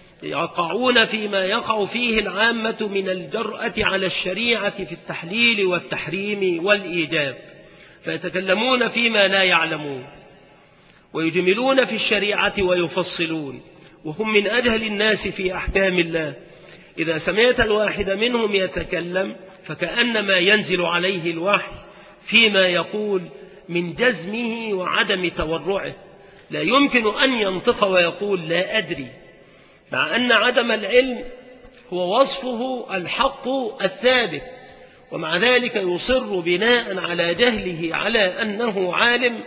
يقعون فيما يقع فيه العامة من الجرأة على الشريعة في التحليل والتحريم والإيجاب، فيتكلمون فيما لا يعلمون ويجملون في الشريعة ويفصلون، وهم من أجهل الناس في أحكام الله. إذا سمعت الواحد منهم يتكلم فكأنما ينزل عليه الوحي فيما يقول من جزمه وعدم تورعه، لا يمكن أن ينطق ويقول لا أدري، مع أن عدم العلم هو وصفه الحق الثابت، ومع ذلك يصر بناء على جهله على أنه عالم،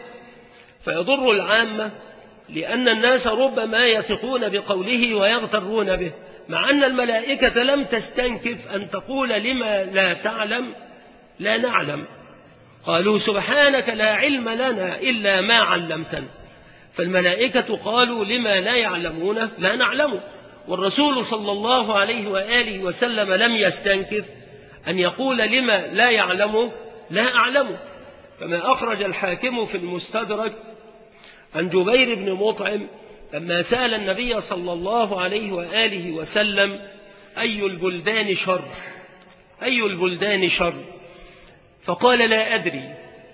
فيضر العامة لأن الناس ربما يثقون بقوله ويغترون به، مع أن الملائكة لم تستنكف أن تقول لما لا تعلم لا نعلم، قالوا سبحانك لا علم لنا إلا ما علمتنا، فالملائكة قالوا لما لا يعلمون لا نعلم، والرسول صلى الله عليه وآله وسلم لم يستنكف أن يقول لما لا يعلم لا أعلم. كما أخرج الحاكم في المستدرك عن جبير بن مطعم لما سأل النبي صلى الله عليه وآله وسلم أي البلدان شر، أي البلدان شر، فقال لا أدري.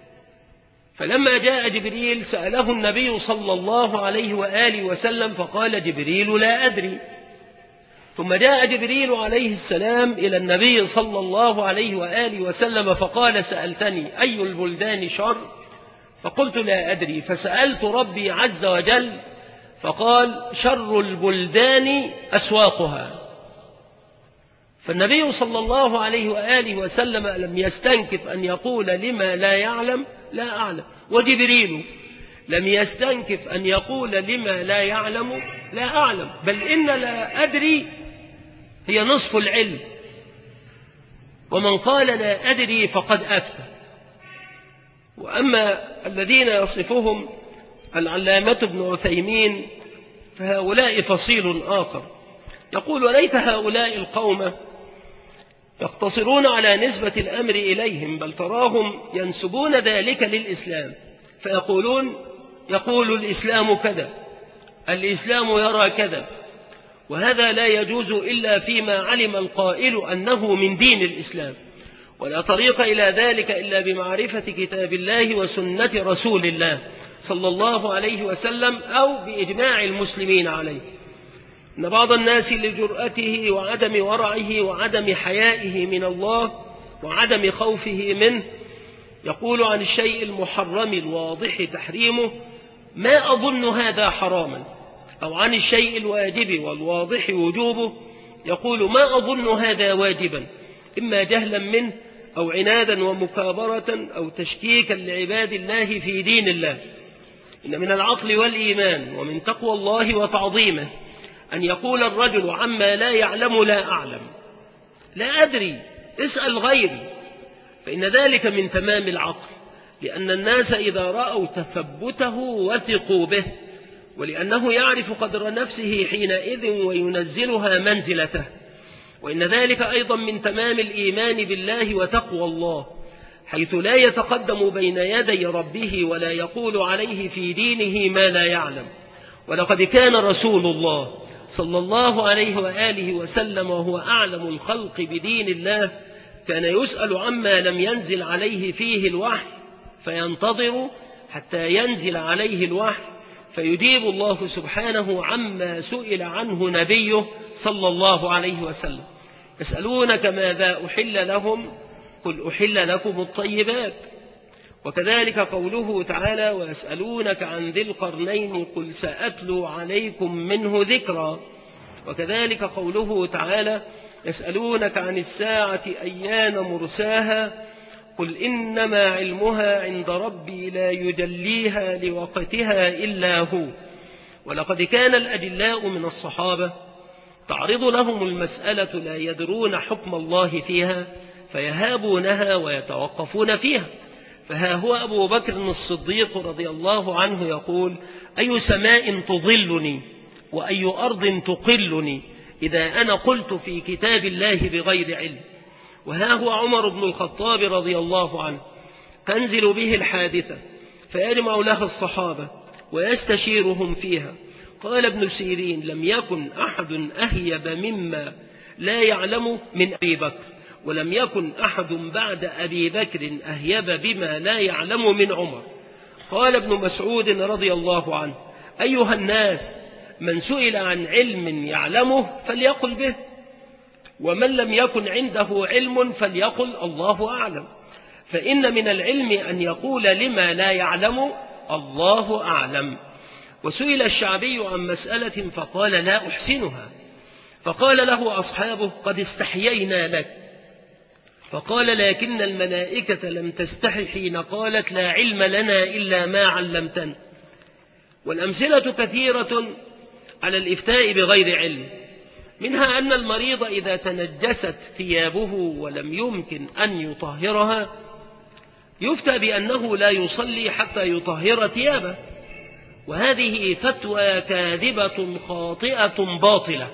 فلما جاء جبريل سأله النبي صلى الله عليه وآله وسلم فقال جبريل لا أدري. ثم جاء جبريل عليه السلام إلى النبي صلى الله عليه وآله وسلم فقال سألتني أي البلدان شر، فقلت لا أدري، فسألت ربي عز وجل فقال شر البلدان أسواقها. فالنبي صلى الله عليه وآله وسلم لم يستنكف أن يقول لما لا يعلم لا أعلم، وجبريل لم يستنكف أن يقول لما لا يعلم لا أعلم، بل إن لا أدري هي نصف العلم، ومن قال لا أدري فقد أفتى. وأما الذين يصفهم العلامة ابن عثيمين فهؤلاء فصيل آخر، يقول وليت هؤلاء القوم يقتصرون على نسبة الأمر إليهم، بل تراهم ينسبون ذلك للإسلام، فيقولون يقول الإسلام كذا، الإسلام يرى كذا، وهذا لا يجوز إلا فيما علم القائل أنه من دين الإسلام، ولا طريق إلى ذلك إلا بمعرفة كتاب الله وسنة رسول الله صلى الله عليه وسلم أو بإجماع المسلمين عليه. إن بعض الناس لجرأته وعدم ورعه وعدم حيائه من الله وعدم خوفه منه يقول عن الشيء المحرم الواضح تحريمه ما أظن هذا حراما، أو عن الشيء الواجب والواضح وجوبه يقول ما أظن هذا واجبا، إما جهلا منه أو عنادا ومكابرة أو تشكيكا لعباد الله في دين الله. إن من العقل والإيمان ومن تقوى الله وتعظيمه أن يقول الرجل عما لا يعلم لا أعلم، لا أدري، اسأل غيري، فإن ذلك من تمام العقل، لأن الناس إذا رأوا تثبته وثقوا به، ولأنه يعرف قدر نفسه حينئذ وينزلها منزلته. وإن ذلك أيضا من تمام الإيمان بالله وتقوى الله، حيث لا يتقدم بين يدي ربه ولا يقول عليه في دينه ما لا يعلم. ولقد كان رسول الله صلى الله عليه وآله وسلم وهو أعلم الخلق بدين الله كان يسأل عما لم ينزل عليه فيه الوحي فينتظر حتى ينزل عليه الوحي فيجيب الله سبحانه عما سئل عنه نبيه صلى الله عليه وسلم. يسألونك ماذا أحل لهم قل أحل لكم الطيبات. وكذلك قوله تعالى ويسألونك عن ذي القرنين قل سأتلو عليكم منه ذكرا. وكذلك قوله تعالى يسألونك عن الساعة أيان مرساها قل إنما علمها عند ربي لا يجليها لوقتها إلا هو. ولقد كان الأجلاء من الصحابة تعرض لهم المسألة لا يدرون حكم الله فيها فيهابونها ويتوقفون فيها. فها هو أبو بكر الصديق رضي الله عنه يقول أي سماء تظلني وأي أرض تقلني إذا أنا قلت في كتاب الله بغير علم. وها هو عمر بن الخطاب رضي الله عنه تنزل به الحادثة فيجمع له الصحابة ويستشيرهم فيها. قال ابن سيرين لم يكن أحد أهيب مما لا يعلم من أبي بكر، ولم يكن أحد بعد أبي بكر أهيب بما لا يعلم من عمر. قال ابن مسعود رضي الله عنه أيها الناس من سئل عن علم يعلمه فليقل به، ومن لم يكن عنده علم فليقل الله أعلم، فإن من العلم أن يقول لما لا يعلم الله أعلم. وسئل الشعبي عن مسألة فقال لا أحسنها، فقال له أصحابه قد استحيينا لك، فقال لكن الملائكة لم تستحي حين قالت لا علم لنا إلا ما علمتنا. والأمثلة كثيرة على الإفتاء بغير علم، منها أن المريض إذا تنجست ثيابه ولم يمكن أن يطهرها يفتى بأنه لا يصلي حتى يطهر ثيابه، وهذه فتوى كاذبة خاطئة باطلة.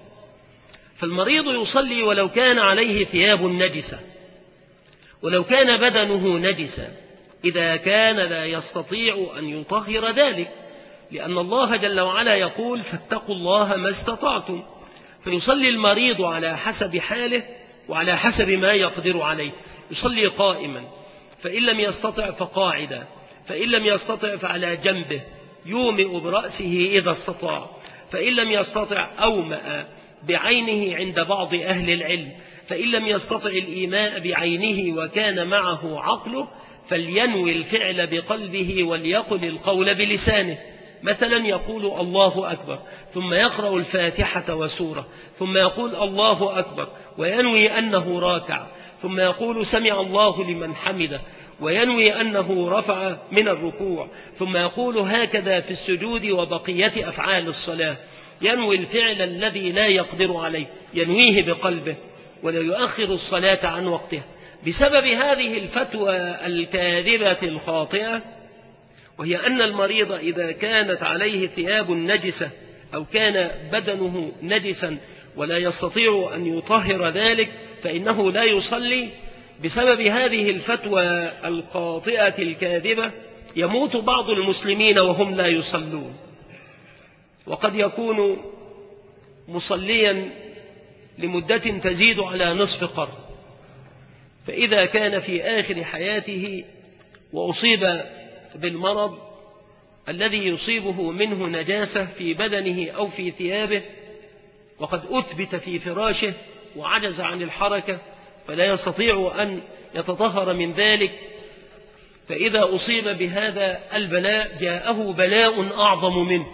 فالمريض يصلي ولو كان عليه ثياب نجسة، ولو كان بدنه نجسا، إذا كان لا يستطيع أن يطهر ذلك، لأن الله جل وعلا يقول فاتقوا الله ما استطعتم. فيصلي المريض على حسب حاله وعلى حسب ما يقدر عليه. يصلي قائما، فإن لم يستطع فقاعدا، فإن لم يستطع فعلى جنبه، يومئ برأسه إذا استطاع، فإن لم يستطع أومأ بعينه عند بعض أهل العلم، فإن لم يستطع الإيماء بعينه وكان معه عقله فلينوي الفعل بقلبه وليقل القول بلسانه. مثلا يقول الله أكبر ثم يقرأ الفاتحة وسورة ثم يقول الله أكبر وينوي أنه راكع، ثم يقول سمع الله لمن حمده وينوي أنه رفع من الركوع، ثم يقول هكذا في السجود وبقية أفعال الصلاة. ينوي الفعل الذي لا يقدر عليه، ينويه بقلبه ولا يؤخر الصلاة عن وقتها. بسبب هذه الفتوى الكاذبة الخاطئة، وهي أن المريض إذا كانت عليه ثياب نجسة أو كان بدنه نجسا ولا يستطيع أن يطهر ذلك فإنه لا يصلي، بسبب هذه الفتوى الخاطئة الكاذبة يموت بعض المسلمين وهم لا يصلون. وقد يكون مصليا لمدة تزيد على نصف قرن، فإذا كان في آخر حياته وأصيب بالمرض الذي يصيبه منه نجاسة في بدنه أو في ثيابه، وقد أثبت في فراشه وعجز عن الحركة فلا يستطيع أن يتطهر من ذلك، فإذا أصيب بهذا البلاء جاءه بلاء أعظم منه،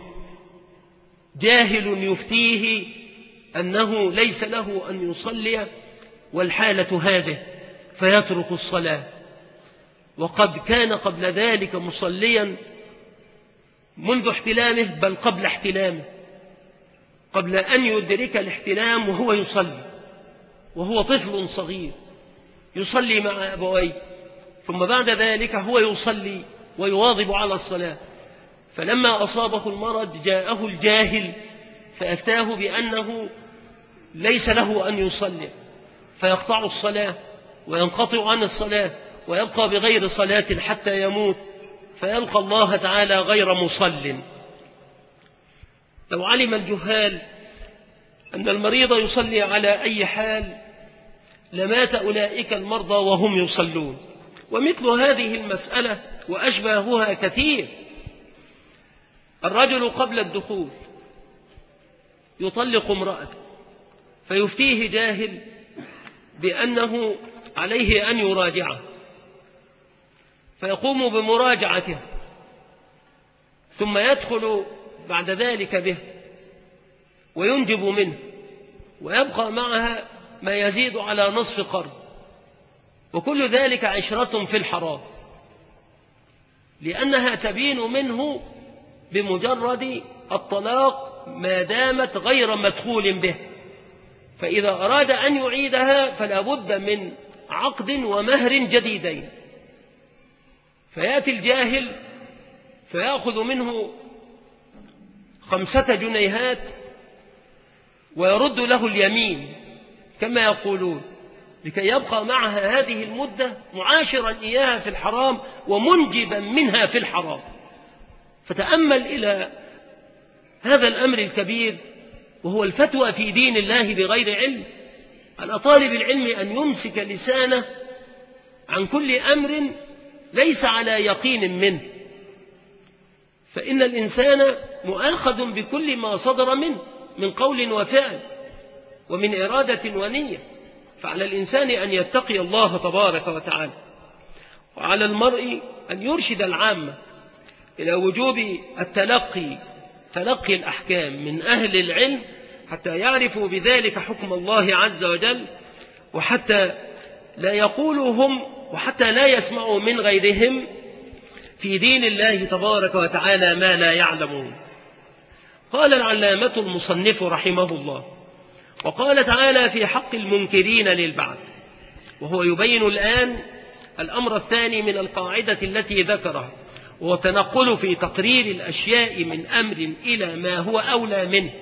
جاهل يفتيه أنه ليس له أن يصلي والحالة هذه فيترك الصلاة، وقد كان قبل ذلك مصليا منذ احتلامه، بل قبل احتلامه، قبل أن يدرك الاحتلام وهو يصلي، وهو طفل صغير يصلي مع أبويه، ثم بعد ذلك هو يصلي ويواظب على الصلاة، فلما أصابه المرض جاءه الجاهل فأفتاه بأنه ليس له أن يصلي، فيقطع الصلاة وينقطع عن الصلاة ويبقى بغير صلاة حتى يموت، فيلقى الله تعالى غير مصل. لو علم الجهال أن المريض يصلي على أي حال لمات أولئك المرضى وهم يصلون. ومثل هذه المسألة وأشباهها كثير. الرجل قبل الدخول يطلق امرأته فيفتيه جاهل بأنه عليه أن يراجعه، فيقوم بمراجعته ثم يدخل بعد ذلك به وينجب منه ويبقى معها ما يزيد على نصف قرن، وكل ذلك عشرة في الحرام، لأنها تبين منه بمجرد الطلاق ما دامت غير مدخول به، فإذا أراد أن يعيدها فلا بد من عقد ومهر جديدين، فيأتي الجاهل فيأخذ منه 5 جنيهات ويرد له اليمين كما يقولون، لكي يبقى معها هذه المدة معاشرا إياها في الحرام ومنجبا منها في الحرام. فتأمل إلى هذا الأمر الكبير، وهو الفتوى في دين الله بغير علم. على طالب العلم أن يمسك لسانه عن كل أمر ليس على يقين منه، فإن الإنسان مؤاخذ بكل ما صدر منه من قول وفعل ومن إرادة ونية، فعلى الإنسان أن يتقي الله تبارك وتعالى، وعلى المرء أن يرشد العامة إلى وجوب تلقي الأحكام من أهل العلم حتى يعرفوا بذلك حكم الله عز وجل، وحتى لا يقولوا هم وحتى لا يسمعوا من غيرهم في دين الله تبارك وتعالى ما لا يعلمون. قال العلامة المصنف رحمه الله: وقال تعالى في حق المنكرين للبعث، وهو يبين الآن الأمر الثاني من القاعدة التي ذكرها، وهو تنقل في تقرير الأشياء من أمر إلى ما هو أولى منه،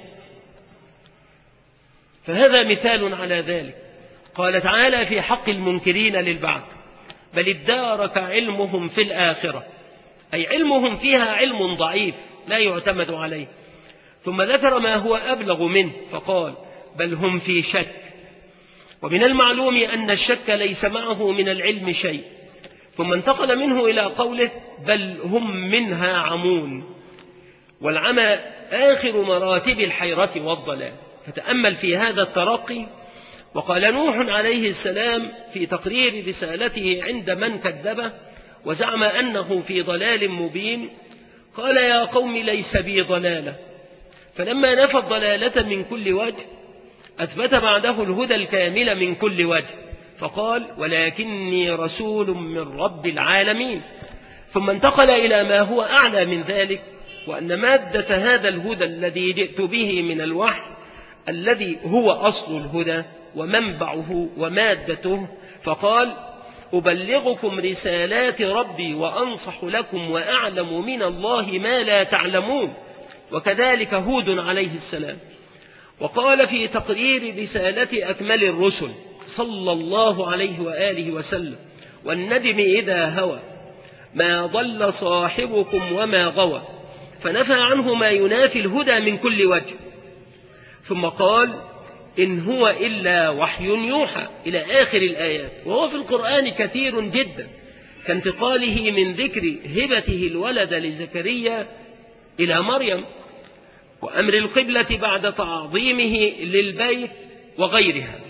فهذا مثال على ذلك. قال تعالى في حق المنكرين للبعث: بل ادارك علمهم في الآخرة، أي علمهم فيها علم ضعيف لا يعتمد عليه. ثم ذكر ما هو أبلغ منه فقال: بل هم في شك. ومن المعلوم أن الشك ليس معه من العلم شيء، ثم انتقل منه إلى قوله: بل هم منها عمون، والعمى آخر مراتب الحيرة والضلال. فتأمل في هذا الترقي. وقال نوح عليه السلام في تقرير رسالته عند من كذبه وزعم أنه في ضلال مبين: قال يا قوم ليس بي ضلالة. فلما نفى الضلالة من كل وجه أثبت بعده الهدى الكامل من كل وجه، فقال: ولكني رسول من رب العالمين. ثم انتقل إلى ما هو أعلى من ذلك، وأن مادة هذا الهدى الذي جئت به من الوحي الذي هو أصل الهدى ومنبعه ومادته، فقال: أبلغكم رسالات ربي وأنصح لكم وأعلم من الله ما لا تعلمون. وكذلك هود عليه السلام. وقال في تقرير رسالة أكمل الرسل صلى الله عليه وآله وسلم: والنجم إذا هوى ما ضل صاحبكم وما غوى، فنفى عنه ما ينافي الهدى من كل وجه. ثم قال إن هو إلا وحي يوحى إلى آخر الآيات. وهو في القرآن كثير جدا، كانتقاله من ذكر هبته الولد لزكريا إلى مريم، وأمر القبلة بعد تعظيمه للبيت وغيرها.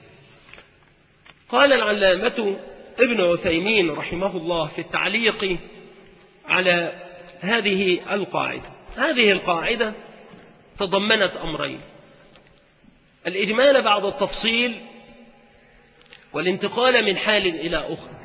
قال العلامة ابن عثيمين رحمه الله في التعليق على هذه القاعدة: هذه القاعدة تضمنت أمرين: الإجمال بعد التفصيل، والانتقال من حال إلى أخرى.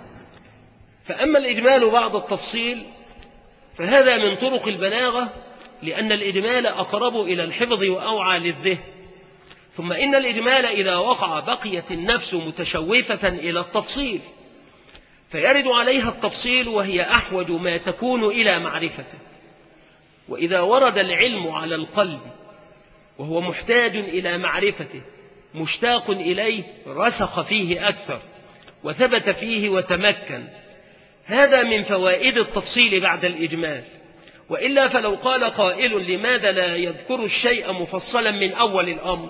فأما الإجمال بعد التفصيل فهذا من طرق البلاغة، لأن الإجمال أقرب إلى الحفظ وأوعى للذهن. ثم إن الإجمال إذا وقع بقيت النفس متشوفة إلى التفصيل، فيرد عليها التفصيل وهي أحوج ما تكون إلى معرفته. وإذا ورد العلم على القلب وهو محتاج إلى معرفته مشتاق إليه رسخ فيه أكثر وثبت فيه وتمكن. هذا من فوائد التفصيل بعد الإجمال. وإلا فلو قال قائل لماذا لا يذكر الشيء مفصلا من أول الأمر،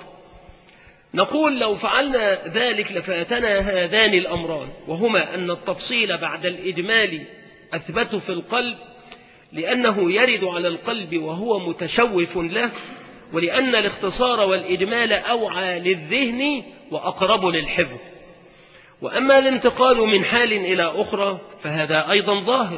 نقول لو فعلنا ذلك لفاتنا هذان الأمران، وهما أن التفصيل بعد الإجمال أثبت في القلب لأنه يرد على القلب وهو متشوف له، ولأن الاختصار والإجمال أوعى للذهن وأقرب للحفظ. وأما الانتقال من حال إلى أخرى فهذا أيضا ظاهر،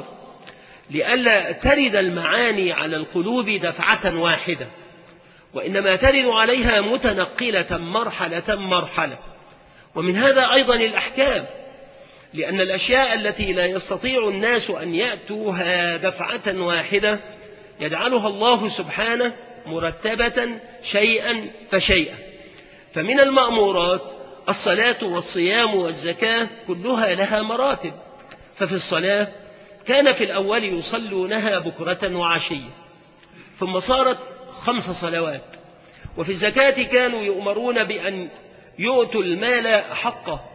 لئلا ترد المعاني على القلوب دفعة واحدة، وإنما ترد عليها متنقلة مرحلة مرحلة. ومن هذا أيضا الأحكام، لأن الأشياء التي لا يستطيع الناس أن يأتوها دفعة واحدة يجعلها الله سبحانه مرتبة شيئا فشيئا. فمن المأمورات الصلاة والصيام والزكاة كلها لها مراتب. ففي الصلاة كان في الأول يصلونها بكرة وعشية، ثم صارت 5 صلوات. وفي الزكاة كانوا يؤمرون بأن يؤتوا المال حقه،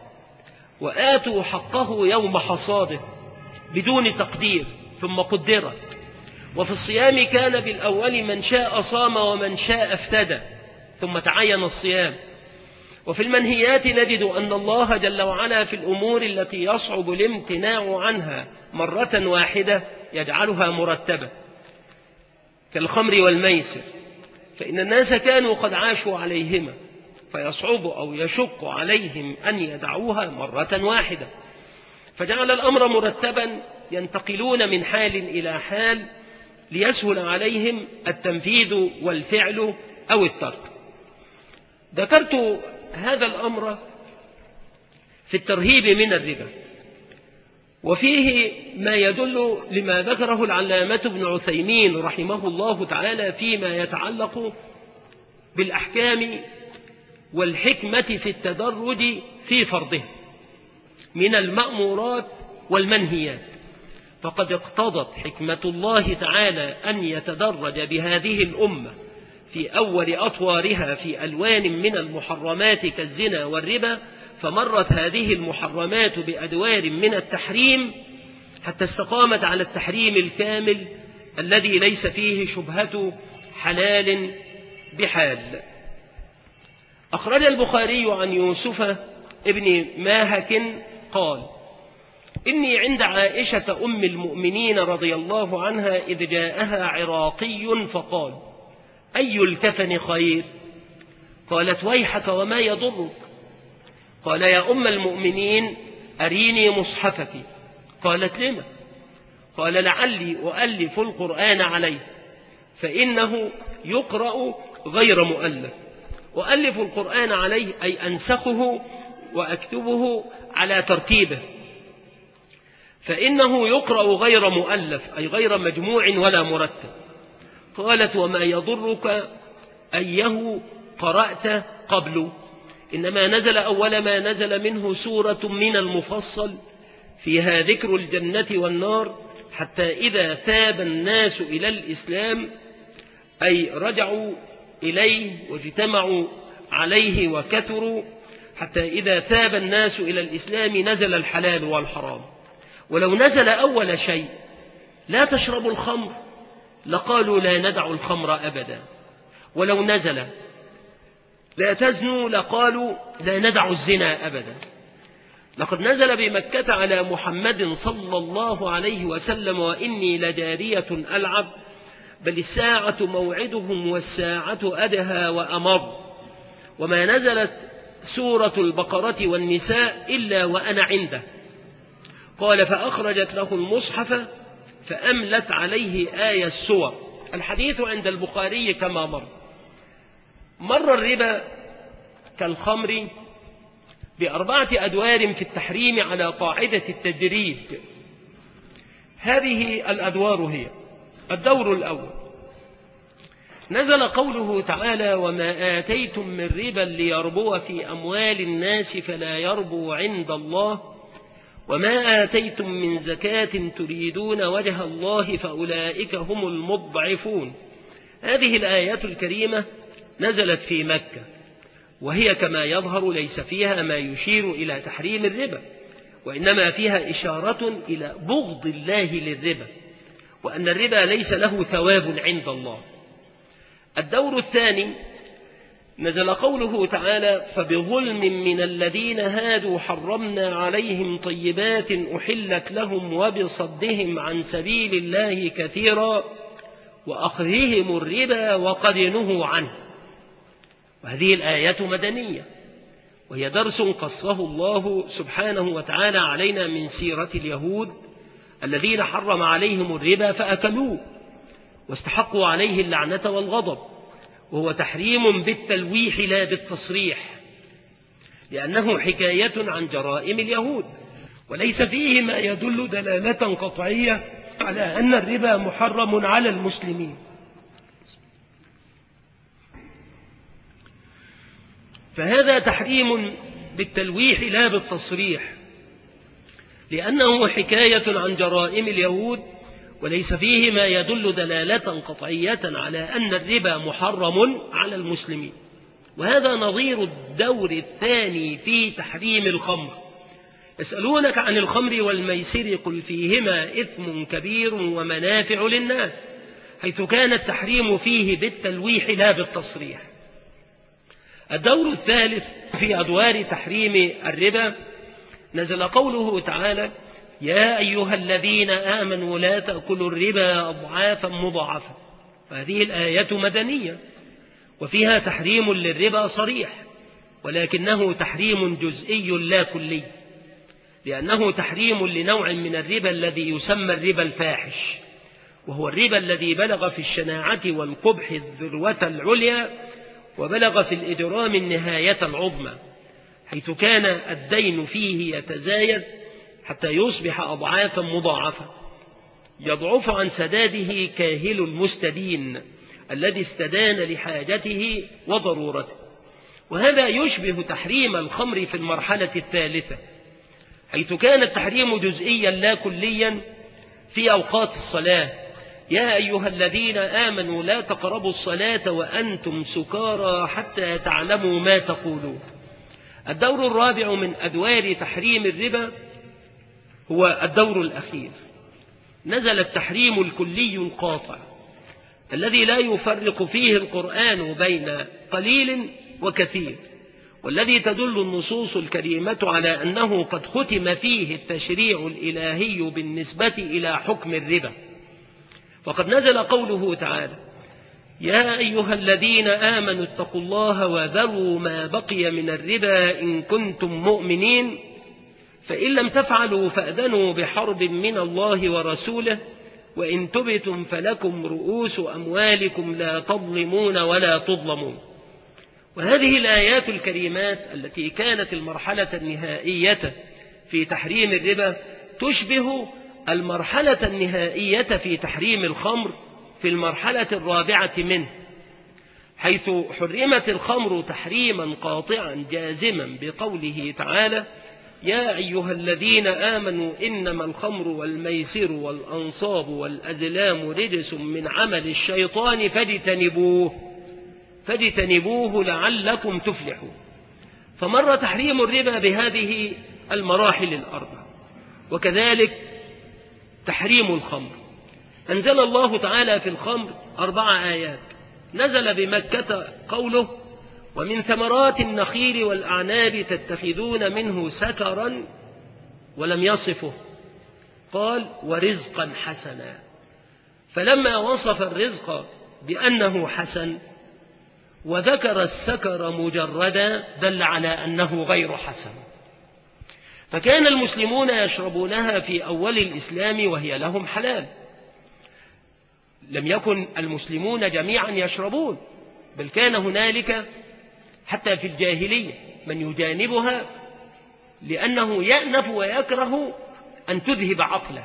وآتوا حقه يوم حصاده بدون تقدير ثم قدرت. وفي الصيام كان بالأول من شاء صام ومن شاء افتدى ثم تعين الصيام. وفي المنهيات نجد أن الله جل وعلا في الأمور التي يصعب الامتناع عنها مرة واحدة يجعلها مرتبة، كالخمر والميسر، فإن الناس كانوا قد عاشوا عليهما فيصعب أو يشق عليهم أن يدعوها مرة واحدة، فجعل الأمر مرتبا ينتقلون من حال إلى حال ليسهل عليهم التنفيذ والفعل أو الترك. ذكرت هذا الأمر في الترهيب من الربا، وفيه ما يدل لما ذكره العلامة ابن عثيمين رحمه الله تعالى فيما يتعلق بالأحكام والحكمة في التدرج في فرضه من المأمورات والمنهيات. فقد اقتضت حكمة الله تعالى أن يتدرج بهذه الأمة في أول أطوارها في ألوان من المحرمات كالزنا والربا، فمرت هذه المحرمات بأدوار من التحريم حتى استقامت على التحريم الكامل الذي ليس فيه شبهة حلال بحال. أخرج البخاري عن يوسف ابن ماهك قال: إني عند عائشة أم المؤمنين رضي الله عنها إذ جاءها عراقي فقال: أي الكفن خير؟ قالت: ويحك وما يضرك؟ قال: يا أم المؤمنين أريني مصحفك. قالت: لما؟ قال: لعلي أؤلف القرآن عليه فإنه يقرأ غير مؤلف. أؤلف القرآن عليه أي أنسخه وأكتبه على ترتيبه، فإنه يقرأ غير مؤلف أي غير مجموع ولا مرتب. قالت: وما يضرك أيه قرأت قبل؟ إنما نزل أول ما نزل منه سورة من المفصل فيها ذكر الجنة والنار، حتى إذا ثاب الناس إلى الإسلام أي رجعوا إليه واجتمعوا عليه وكثروا، حتى إذا ثاب الناس إلى الإسلام نزل الحلال والحرام. ولو نزل أول شيء لا تشربوا الخمر لقالوا لا ندع الخمر أبدا. ولو نزل لا تزنوا لقالوا لا ندع الزنا أبدا. لقد نزل بمكة على محمد صلى الله عليه وسلم وإني لجارية ألعب بل الساعة موعدهم والساعة أدهى وأمر. وما نزلت سورة البقرة والنساء إلا وأنا عنده. قال فأخرجت له المصحف فأملت عليه آية السور. الحديث عند البخاري كما مر الربا كالخمر ب4 أدوار في التحريم على قاعدة التدريج. هذه الأدوار هي: الدور الأول نزل قوله تعالى وما آتيتم من ربا ليربو في أموال الناس فلا يربو عند الله وما آتيتم من زكاة تريدون وجه الله فأولئك هم المضعفون. هذه الآية الكريمة نزلت في مكة، وهي كما يظهر ليس فيها ما يشير إلى تحريم الربا، وإنما فيها إشارة إلى بغض الله للربا، وأن الربا ليس له ثواب عند الله. الدور الثاني نزل قوله تعالى فبظلم من الذين هادوا حرمنا عليهم طيبات أحلت لهم وبصدهم عن سبيل الله كثيرا وأخذهم الربا وقد نهوا عنه. وهذه الآية مدنية، وهي درس قصه الله سبحانه وتعالى علينا من سيرة اليهود الذين حرم عليهم الربا فأكلوه واستحقوا عليه اللعنة والغضب، وهو تحريم بالتلويح لا بالتصريح، لأنه حكاية عن جرائم اليهود، وليس فيه ما يدل دلالة قطعية على أن الربا محرم على المسلمين. فهذا تحريم بالتلويح لا بالتصريح، لأنه حكاية عن جرائم اليهود، وليس فيه ما يدل دلالة قطعية على أن الربا محرم على المسلمين. وهذا نظير الدور الثاني في تحريم الخمر. يسألونك عن الخمر والميسر قل فيهما إثم كبير ومنافع للناس، حيث كان التحريم فيه بالتلويح لا بالتصريح. الدور الثالث في أدوار تحريم الربا نزل قوله تعالى يا أيها الذين آمنوا لا تأكلوا الربا أضعافا مضاعفة. هذه الآية مدنية، وفيها تحريم للربا صريح، ولكنه تحريم جزئي لا كلي، لأنه تحريم لنوع من الربا الذي يسمى الربا الفاحش، وهو الربا الذي بلغ في الشناعة والقبح الذروة العليا، وبلغ في الإجرام النهاية العظمى، حيث كان الدين فيه يتزايد حتى يصبح أضعافا مضاعفة، يضعف عن سداده كاهل المستدين الذي استدان لحاجته وضرورته. وهذا يشبه تحريم الخمر في المرحلة الثالثة، حيث كان التحريم جزئيا لا كليا في أوقات الصلاة يا أيها الذين آمنوا لا تقربوا الصلاة وأنتم سكارى حتى تعلموا ما تقولون. الدور الرابع من أدوار تحريم الربا هو الدور الأخير. نزل التحريم الكلي القاطع الذي لا يفرق فيه القرآن بين قليل وكثير، والذي تدل النصوص الكريمة على أنه قد ختم فيه التشريع الإلهي بالنسبة إلى حكم الربا. فقد نزل قوله تعالى يا أيها الذين آمنوا اتقوا الله وذروا ما بقي من الربا إن كنتم مؤمنين فإن لم تفعلوا فأذنوا بحرب من الله ورسوله وإن تبتم فلكم رؤوس أموالكم لا تظلمون ولا تظلمون. وهذه الآيات الكريمات التي كانت المرحلة النهائية في تحريم الربا تشبه المرحلة النهائية في تحريم الخمر في المرحلة الرابعة منه، حيث حرمت الخمر تحريما قاطعا جازما بقوله تعالى يا أيها الذين آمنوا إنما الخمر والميسر والأنصاب والأزلام رجس من عمل الشيطان فاجتنبوه لعلكم تفلحون. فمر تحريم الربا بهذه المراحل الأربع. وكذلك تحريم الخمر، أنزل الله تعالى في الخمر 4 آيات. نزل بمكة قوله ومن ثمرات النخيل والأعناب تتخذون منه سكرا، ولم يصفه، قال ورزقا حسنا. فلما وصف الرزق بأنه حسن وذكر السكر مجردا دل على أنه غير حسن. فكان المسلمون يشربونها في أول الإسلام وهي لهم حلال. لم يكن المسلمون جميعا يشربون، بل كان هنالك حتى في الجاهلية من يجانبها لأنه يأنف ويكره أن تذهب عقله.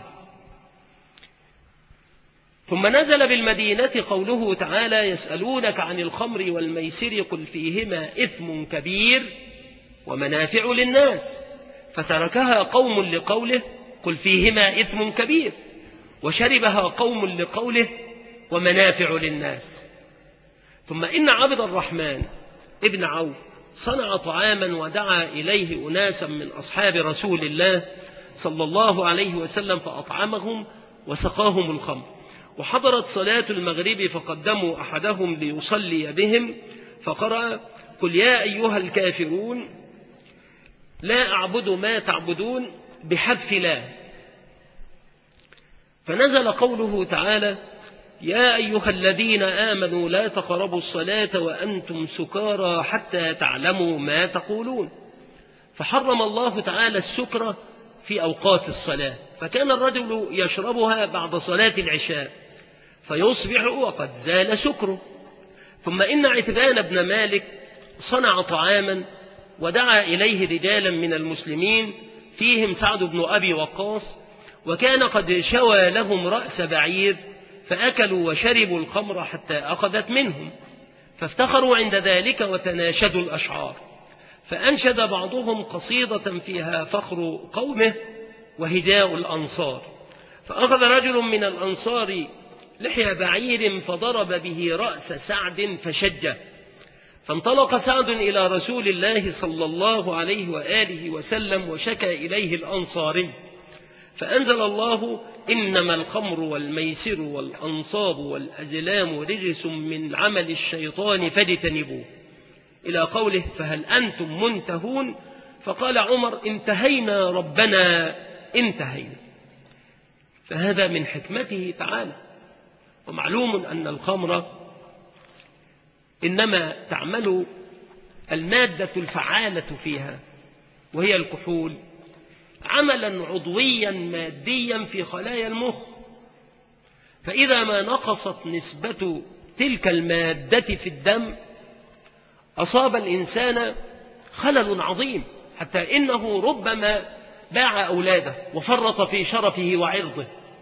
ثم نزل بالمدينة قوله تعالى يسألونك عن الخمر والميسر قل فيهما إثم كبير ومنافع للناس، فتركها قوم لقوله قل فيهما إثم كبير، وشربها قوم لقوله ومنافع للناس. ثم إن عبد الرحمن ابن عوف صنع طعاما ودعا إليه أناسا من أصحاب رسول الله صلى الله عليه وسلم فأطعمهم وسقاهم الخمر، وحضرت صلاة المغرب فقدموا أحدهم ليصلي بهم فقرأ قل يا أيها الكافرون لا أعبد ما تعبدون بحذف لا، فنزل قوله تعالى يا أيها الذين آمنوا لا تقربوا الصلاة وأنتم سكارى حتى تعلموا ما تقولون، فحرم الله تعالى السكر في أوقات الصلاة، فكان الرجل يشربها بعد صلاة العشاء فيصبح وقد زال سكره. ثم إن عتبان بن مالك صنع طعاما ودعا إليه رجالا من المسلمين فيهم سعد بن أبي وقاص، وكان قد شوى لهم رأس بعير، فأكلوا وشربوا الخمر حتى أخذت منهم، فافتخروا عند ذلك وتناشدوا الأشعار، فأنشد بعضهم قصيدة فيها فخر قومه وهجاء الأنصار، فأخذ رجل من الأنصار لحية بعير فضرب به رأس سعد فشجه، فانطلق سعد إلى رسول الله صلى الله عليه وآله وسلم وشكى إليه الأنصاري، فأنزل الله إنما الخمر والميسر والأنصاب والأزلام رجس من عمل الشيطان فاجتنبوه، إلى قوله فهل أنتم منتهون؟ فقال عمر انتهينا ربنا انتهينا. فهذا من حكمته تعالى. ومعلوم أن الخمر إنما تعمل المادة الفعالة فيها وهي الكحول عملا عضويا ماديا في خلايا المخ، فإذا ما نقصت نسبة تلك المادة في الدم أصاب الإنسان خلل عظيم، حتى إنه ربما باع أولاده وفرط في شرفه وعرضه،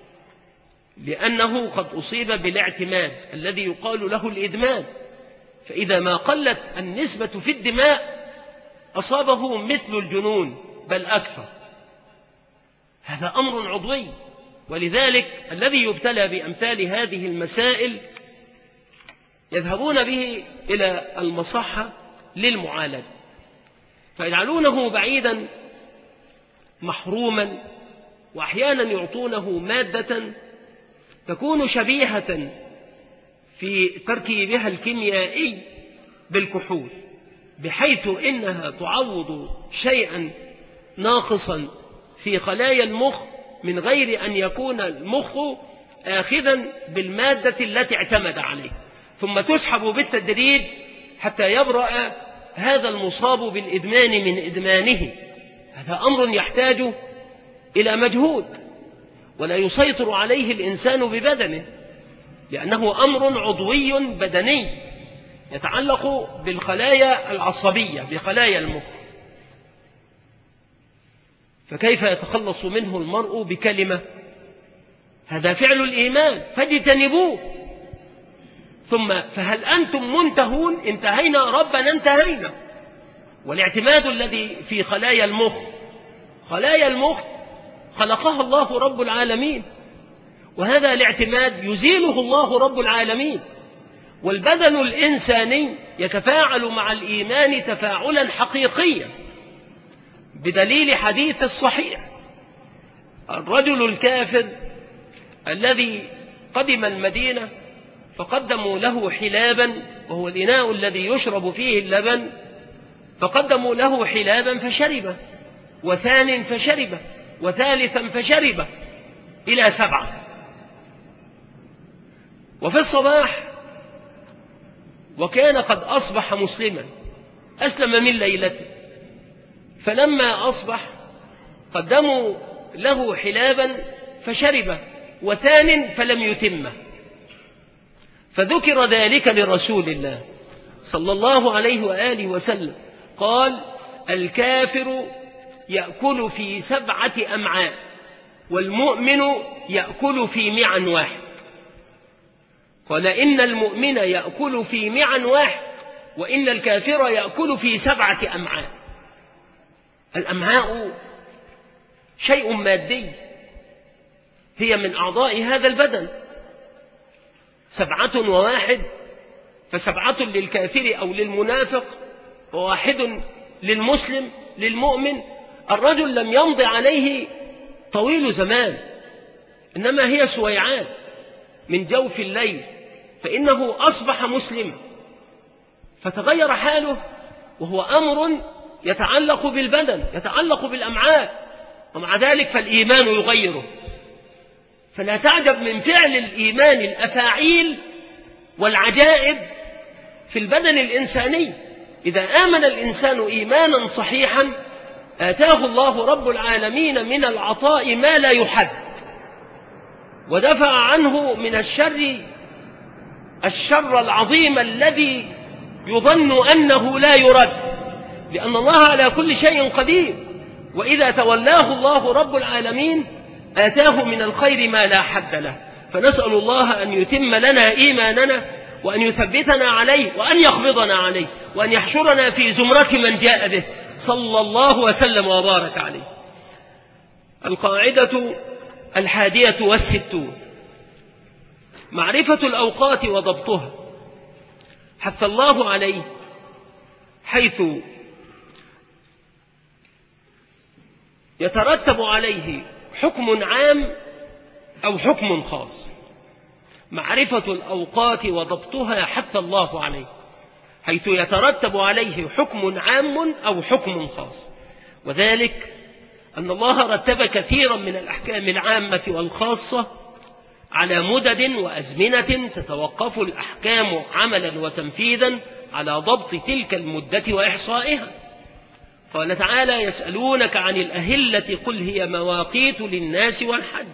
لأنه قد أصيب بالاعتماد الذي يقال له الإدمان، فإذا ما قلت النسبة في الدماء أصابه مثل الجنون بل أكثر. هذا أمر عضوي، ولذلك الذي يبتلى بأمثال هذه المسائل يذهبون به إلى المصحة للمعالجة، فيجعلونه بعيدا محروما، وأحيانا يعطونه مادة تكون شبيهة في تركيبها الكيميائي بالكحول، بحيث إنها تعوض شيئا ناقصا في خلايا المخ من غير أن يكون المخ آخذا بالمادة التي اعتمد عليه، ثم تسحب بالتدريج حتى يبرأ هذا المصاب بالإدمان من إدمانه. هذا أمر يحتاج إلى مجهود ولا يسيطر عليه الإنسان ببدنه، لأنه أمر عضوي بدني يتعلق بالخلايا العصبية بخلايا المخ. فكيف يتخلص منه المرء بكلمة؟ هذا فعل الإيمان فاجتنبوه. ثم فهل أنتم منتهون؟ انتهينا ربنا انتهينا. والاعتماد الذي في خلايا المخ، خلايا المخ خلقها الله رب العالمين، وهذا الاعتماد يزيله الله رب العالمين، والبدن الإنساني يتفاعل مع الإيمان تفاعلا حقيقيا بدليل حديث الصحيح. الرجل الكافر الذي قدم المدينة فقدموا له حلابا، وهو الإناء الذي يشرب فيه اللبن، فقدموا له حلابا فشرب، وثان فشرب، وثالثا فشرب، إلى 7. وفي الصباح وكان قد أصبح مسلما، أسلم من ليلته، فلما أصبح قدموا له حلابا فشرب، وثان فلم يتمه، فذكر ذلك لرسول الله صلى الله عليه وآله وسلم، قال: الكافر يأكل في 7 أمعاء، والمؤمن يأكل في معا واحد. قال: إن المؤمن يأكل في معا واحد، وإن الكافر يأكل في 7 أمعاء. الأمعاء شيء مادي، هي من أعضاء هذا البدن، 7 و1، ف7 للكافر أو للمنافق، و1 للمسلم للمؤمن. الرجل لم يمض عليه طويل زمان، إنما هي سويعات من جوف الليل، فإنه أصبح مسلما، فتغير حاله، وهو أمر يتعلق بالبدن، يتعلق بالأمعاء، ومع ذلك فالإيمان يغيره. فلا تعجب من فعل الإيمان الأفاعيل والعجائب في البدن الإنساني. إذا آمن الإنسان إيمانا صحيحا آتاه الله رب العالمين من العطاء ما لا يحد، ودفع عنه من الشر العظيم الذي يظن أنه لا يرد، لأن الله على كل شيء قدير. وإذا تولاه الله رب العالمين آتاه من الخير ما لا حد له. فنسأل الله أن يتم لنا إيماننا، وأن يثبتنا عليه، وأن يقبضنا عليه، وأن يحشرنا في زمرة من جاء به صلى الله وسلم وبارك عليه. القاعدة 61، معرفة الأوقات وضبطها. حث الله عليه حيث يترتب عليه حكم عام أو حكم خاص. معرفة الأوقات وضبطها حث الله عليه، حيث يترتب عليه حكم عام أو حكم خاص، وذلك أن الله رتب كثيرا من الأحكام العامة والخاصة على مدد وأزمنة تتوقف الأحكام عملا وتنفيذا على ضبط تلك المدة وإحصائها. قال تعالى: يسألونك عن الأهلة قل هي مواقيت للناس والحج.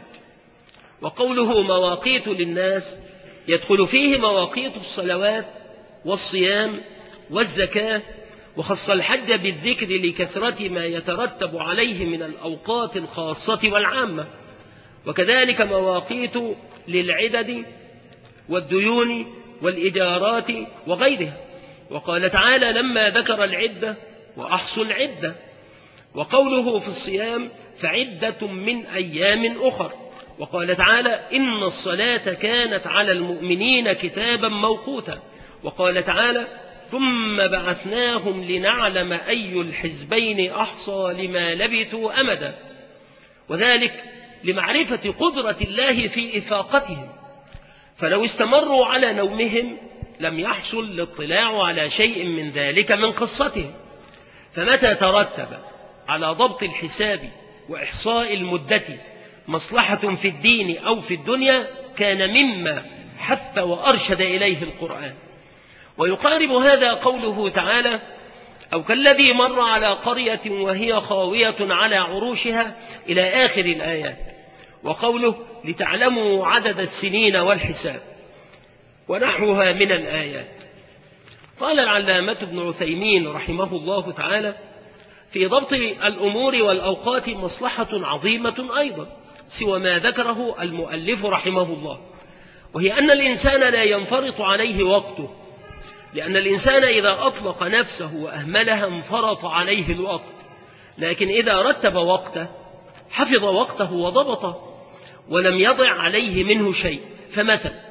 وقوله مواقيت للناس يدخل فيه مواقيت الصلوات والصيام والزكاة، وخص الحج بالذكر لكثرة ما يترتب عليه من الأوقات الخاصة والعامة، وكذلك مواقيت للعدد والديون والإجارات وغيرها. وقال تعالى لما ذكر العدة: وأحصوا العدة. وقوله في الصيام: فعدة من أيام أخر. وقال تعالى: إن الصلاة كانت على المؤمنين كتابا موقوتا. وقال تعالى: ثم بعثناهم لنعلم أي الحزبين أحصى لما لبثوا أمدا. وذلك لمعرفة قدرة الله في إفاقتهم، فلو استمروا على نومهم لم يحصل الاطلاع على شيء من ذلك من قصتهم. فمتى ترتب على ضبط الحساب وإحصاء المدة مصلحة في الدين أو في الدنيا كان مما حث وأرشد إليه القرآن. ويقارب هذا قوله تعالى: أو كالذي مر على قرية وهي خاوية على عروشها إلى آخر الآيات. وقوله: لتعلموا عدد السنين والحساب، ونحوها من الآيات. قال العلامة ابن عثيمين رحمه الله تعالى: في ضبط الأمور والأوقات مصلحة عظيمة أيضا سوى ما ذكره المؤلف رحمه الله، وهي أن الإنسان لا ينفرط عليه وقته، لأن الإنسان إذا أطلق نفسه وأهملها انفرط عليه الوقت، لكن إذا رتب وقته حفظ وقته وضبطه ولم يضع عليه منه شيء. فمثلا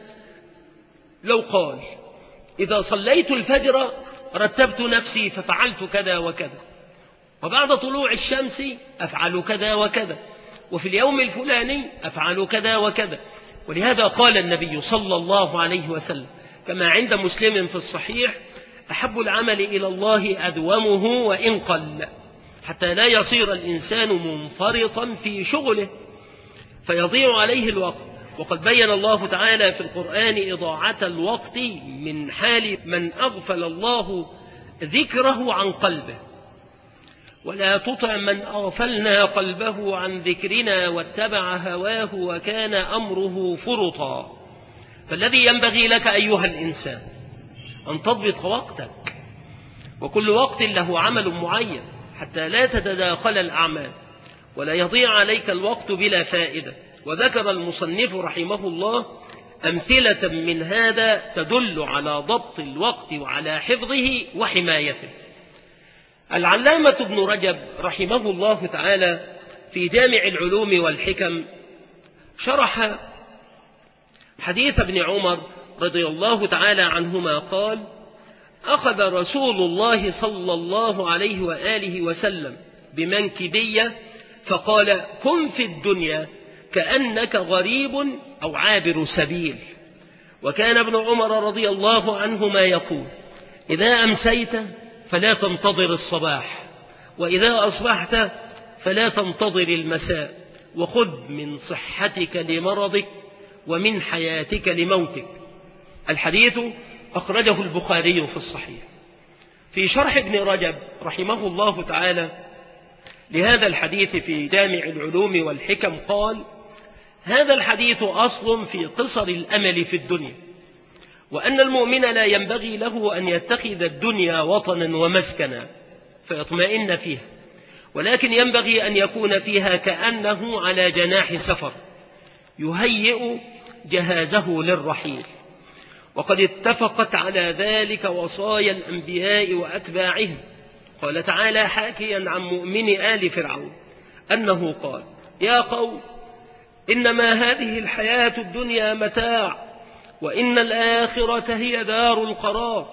لو قال: إذا صليت الفجر رتبت نفسي ففعلت كذا وكذا، وبعد طلوع الشمس أفعل كذا وكذا، وفي اليوم الفلاني أفعل كذا وكذا، ولهذا قال النبي صلى الله عليه وسلم كما عند مسلم في الصحيح: أحب العمل إلى الله أدومه وإن قل، حتى لا يصير الإنسان منفرطا في شغله فيضيع عليه الوقت. وقد بين الله تعالى في القرآن إضاعة الوقت من حال من أغفل الله ذكره عن قلبه: ولا تطع من أغفلنا قلبه عن ذكرنا واتبع هواه وكان أمره فرطا. فالذي ينبغي لك أيها الإنسان أن تضبط وقتك، وكل وقت له عمل معين حتى لا تتداخل الأعمال ولا يضيع عليك الوقت بلا فائدة. وذكر المصنف رحمه الله أمثلة من هذا تدل على ضبط الوقت وعلى حفظه وحمايته. العلامة ابن رجب رحمه الله تعالى في جامع العلوم والحكم شرح حديث ابن عمر رضي الله تعالى عنهما قال: أخذ رسول الله صلى الله عليه وآله وسلم بمنكبي فقال: كن في الدنيا كأنك غريب أو عابر سبيل. وكان ابن عمر رضي الله عنهما يقول: إذا أمسيت فلا تنتظر الصباح، وإذا أصبحت فلا تنتظر المساء، وخذ من صحتك لمرضك ومن حياتك لموتك. الحديث أخرجه البخاري في الصحيح. في شرح ابن رجب رحمه الله تعالى لهذا الحديث في جامع العلوم والحكم قال: هذا الحديث أصل في قصر الأمل في الدنيا، وأن المؤمن لا ينبغي له أن يتخذ الدنيا وطنا ومسكنا فيطمئن فيها، ولكن ينبغي أن يكون فيها كأنه على جناح سفر يهيئ جهازه للرحيل. وقد اتفقت على ذلك وصايا الأنبياء وأتباعهم. قال تعالى حاكيا عن مؤمن آل فرعون أنه قال: يا قوم إنما هذه الحياة الدنيا متاع، وإن الآخرة هي دار القرار.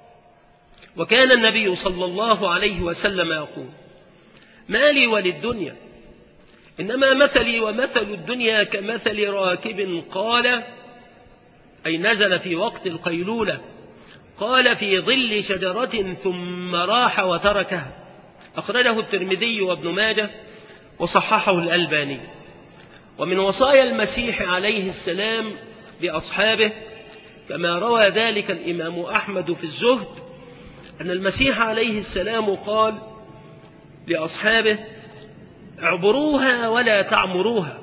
وكان النبي صلى الله عليه وسلم يقول: ما لي وللدنيا، إنما مثلي ومثل الدنيا كمثل راكب قال، أي نزل في وقت القيلولة، قال في ظل شجرة ثم راح وتركها. أخرجه الترمذي وابن ماجه وصححه الألباني. ومن وصايا المسيح عليه السلام لأصحابه كما روى ذلك الإمام أحمد في الزهد أن المسيح عليه السلام قال لأصحابه: اعبروها ولا تعمروها.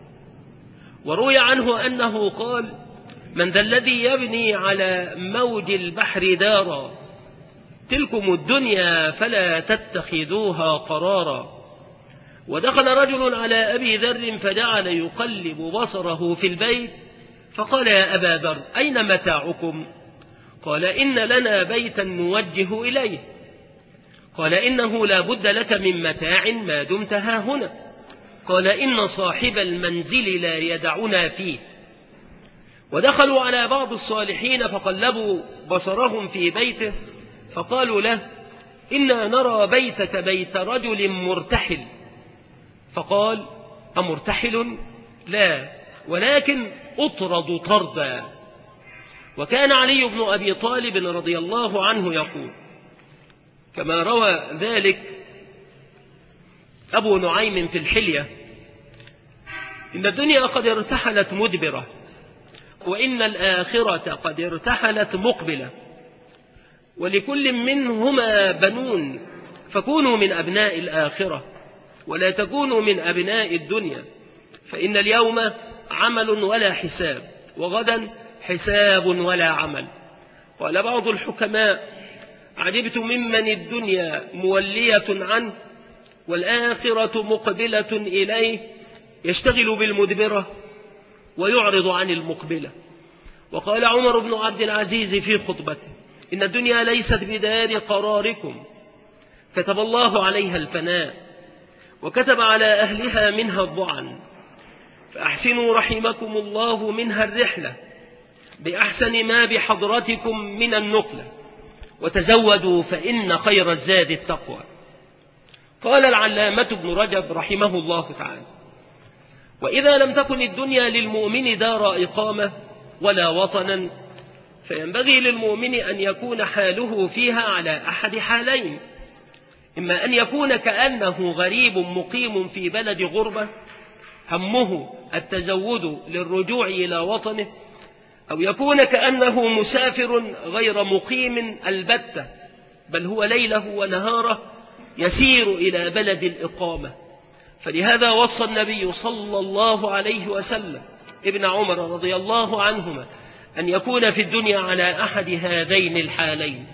وروي عنه أنه قال: من ذا الذي يبني على موج البحر دارا، تلكم الدنيا فلا تتخذوها قرارا. ودخل رجل على أبي ذر فجعل يقلب بصره في البيت فقال: يا أبا ذر أين متاعكم؟ قال: إن لنا بيتا نوجه إليه. قال: إنه لا بد لك من متاع ما دمت ها هنا. قال: إن صاحب المنزل لا يدعنا فيه. ودخلوا على بعض الصالحين فقلبوا بصرهم في بيته فقالوا له: إنا نرى بيتك بيت رجل مرتحل. فقال: أمرتحل؟ لا، ولكن أطرد طردا. وكان علي بن أبي طالب رضي الله عنه يقول كما روى ذلك أبو نعيم في الحلية: إن الدنيا قد ارتحلت مدبرة، وإن الآخرة قد ارتحلت مقبلة، ولكل منهما بنون، فكونوا من أبناء الآخرة ولا تكونوا من أبناء الدنيا، فإن اليوم عمل ولا حساب، وغدا حساب ولا عمل. قال بعض الحكماء: عجبت ممن الدنيا مولية عنه والآخرة مقبلة إليه، يشتغل بالمدبرة ويعرض عن المقبلة. وقال عمر بن عبد العزيز في خطبته: إن الدنيا ليست بدار قراركم، كتب الله عليها الفناء، وكتب على أهلها منها الضعن، فأحسنوا رحمكم الله منها الرحلة بأحسن ما بحضرتكم من النقلة، وتزودوا فإن خير الزاد التقوى. قال العلامة ابن رجب رحمه الله تعالى: وإذا لم تكن الدنيا للمؤمن دار إقامة ولا وطنا، فينبغي للمؤمن أن يكون حاله فيها على أحد حالين: إما أن يكون كأنه غريب مقيم في بلد غربة همه التزود للرجوع إلى وطنه، أو يكون كأنه مسافر غير مقيم البتة، بل هو ليله ونهاره يسير إلى بلد الإقامة. فلهذا وصى النبي صلى الله عليه وسلم ابن عمر رضي الله عنهما أن يكون في الدنيا على أحد هذين الحالين،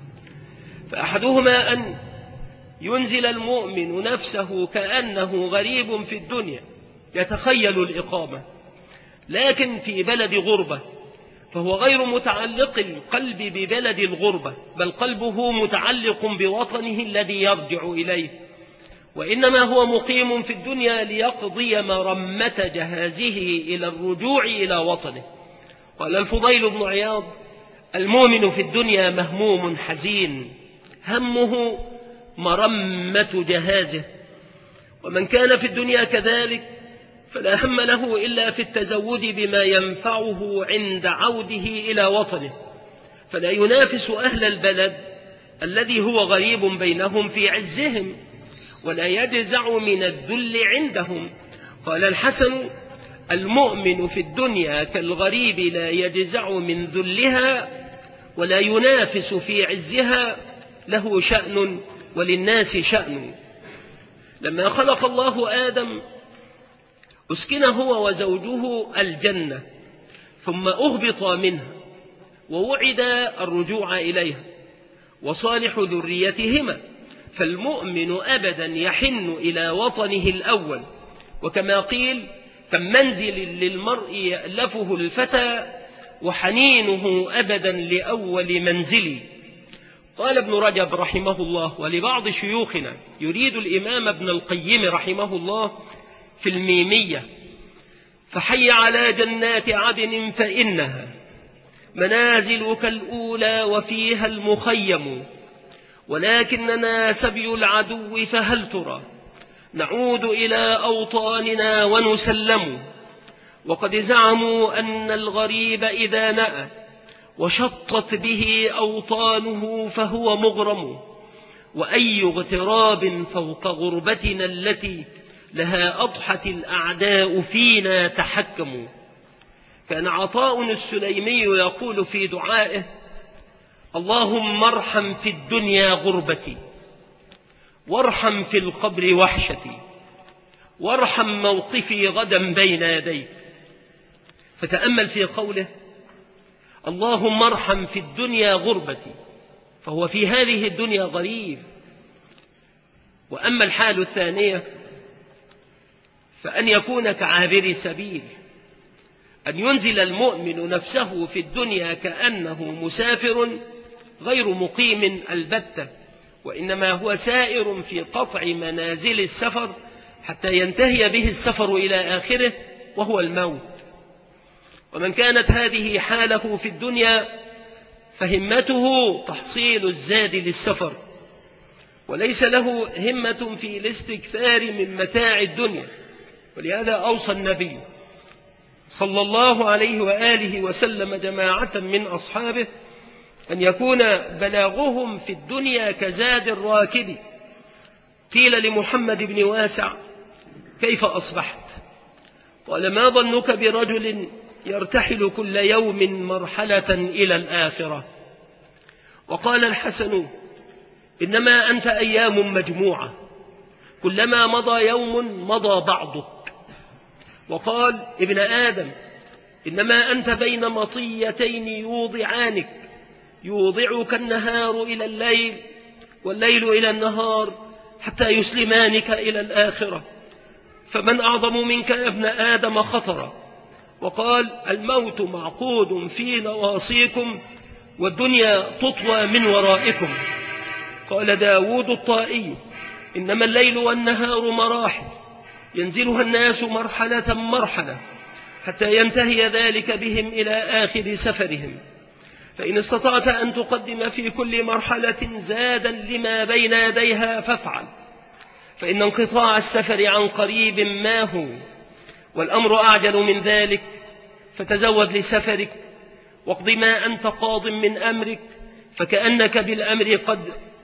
فأحدهما أن ينزل المؤمن نفسه كأنه غريب في الدنيا يتخيل الإقامة، لكن في بلد غربة، فهو غير متعلق القلب ببلد الغربة، بل قلبه متعلق بوطنه الذي يرجع إليه، وإنما هو مقيم في الدنيا ليقضي مرمة جهازه إلى الرجوع إلى وطنه. قال الفضيل بن عياض: المؤمن في الدنيا مهموم حزين، همه مرمة جهازه. ومن كان في الدنيا كذلك فلا هم له إلا في التزود بما ينفعه عند عوده إلى وطنه، فلا ينافس أهل البلد الذي هو غريب بينهم في عزهم، ولا يجزع من الذل عندهم. قال الحسن: المؤمن في الدنيا كالغريب لا يجزع من ذلها ولا ينافس في عزها، له شأن وللناس شأن. لما خلق الله آدم أسكن هو وزوجه الجنة، ثم أهبط منها ووعد الرجوع إليها وصالح ذريتهما، فالمؤمن أبدا يحن إلى وطنه الأول. وكما قيل: كم منزل للمرء يألفه الفتى وحنينه أبدا لأول منزل. قال ابن رجب رحمه الله ولبعض شيوخنا يريد الإمام ابن القيم رحمه الله في الميمية: فحي على جنات عدن فإنها منازلك الأولى وفيها المخيم، ولكننا سبي العدو فهل ترى نعود إلى أوطاننا ونسلم. وقد زعموا أن الغريب إذا نأى وشطت به أوطانه فهو مغرم، وأي اغتراب فوق غربتنا التي لها أضحت الأعداء فينا تحكموا. كان عطاء السليمي يقول في دعائه: اللهم ارحم في الدنيا غربتي، وارحم في القبر وحشتي، وارحم موقفي غدا بين يديك. فتأمل في قوله: اللهم ارحم في الدنيا غربتي، فهو في هذه الدنيا غريب. وأما الحال الثانية فأن يكون كعابر سبيل، أن ينزل المؤمن نفسه في الدنيا كأنه مسافر غير مقيم البتة، وإنما هو سائر في قطع منازل السفر حتى ينتهي به السفر إلى آخره وهو الموت. ومن كانت هذه حاله في الدنيا فهمته تحصيل الزاد للسفر، وليس له همة في الاستكثار من متاع الدنيا. ولهذا أوصى النبي صلى الله عليه وآله وسلم جماعة من أصحابه أن يكون بلاغهم في الدنيا كزاد الراكب. قيل لمحمد بن واسع: كيف أصبحت؟ قال: ما ظنك برجل يرتحل كل يوم مرحلة إلى الآخرة؟ وقال الحسن: إنما أنت أيام مجموعة، كلما مضى يوم مضى بعضك. وقال ابن آدم: إنما أنت بين مطيتين يوضعانك، يوضعك النهار إلى الليل والليل إلى النهار حتى يسلمانك إلى الآخرة، فمن أعظم منك يا ابن آدم خطرا؟ وقال: الموت معقود في نواصيكم والدنيا تطوى من ورائكم. قال داود الطائي: إنما الليل والنهار مراحل ينزلها الناس مرحلة مرحلة حتى ينتهي ذلك بهم إلى آخر سفرهم، فإن استطعت أن تقدم في كل مرحلة زادا لما بين يديها فافعل، فإن انقطاع السفر عن قريب ما هو، والأمر أعجل من ذلك، فتزود لسفرك، واقض ما أنت قاض من أمرك، فكأنك بالأمر قد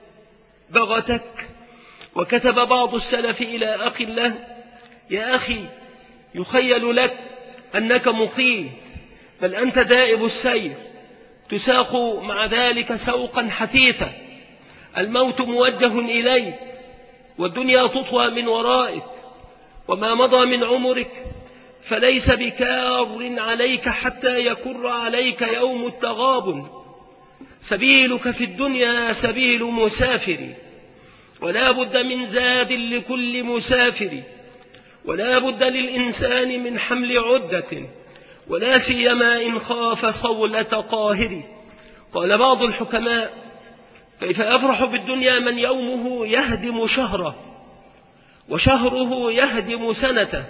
بغتك. وكتب بعض السلف إلى أخ له: يا أخي، يخيل لك أنك مقيم، بل أنت دائب السير، تساق مع ذلك سوقا حثيثا، الموت موجه إليك، والدنيا تطوى من ورائك، وما مضى من عمرك فليس بكار عليك حتى يكر عليك يوم التغابن. سبيلك في الدنيا سبيل مسافر، ولا بد من زاد لكل مسافر، ولا بد للإنسان من حمل عدة، ولا سيما إن خاف صولة قاهر. قال بعض الحكماء: كيف يفرح بالدنيا من يومه يهدم شهره، وشهره يهدم سنته،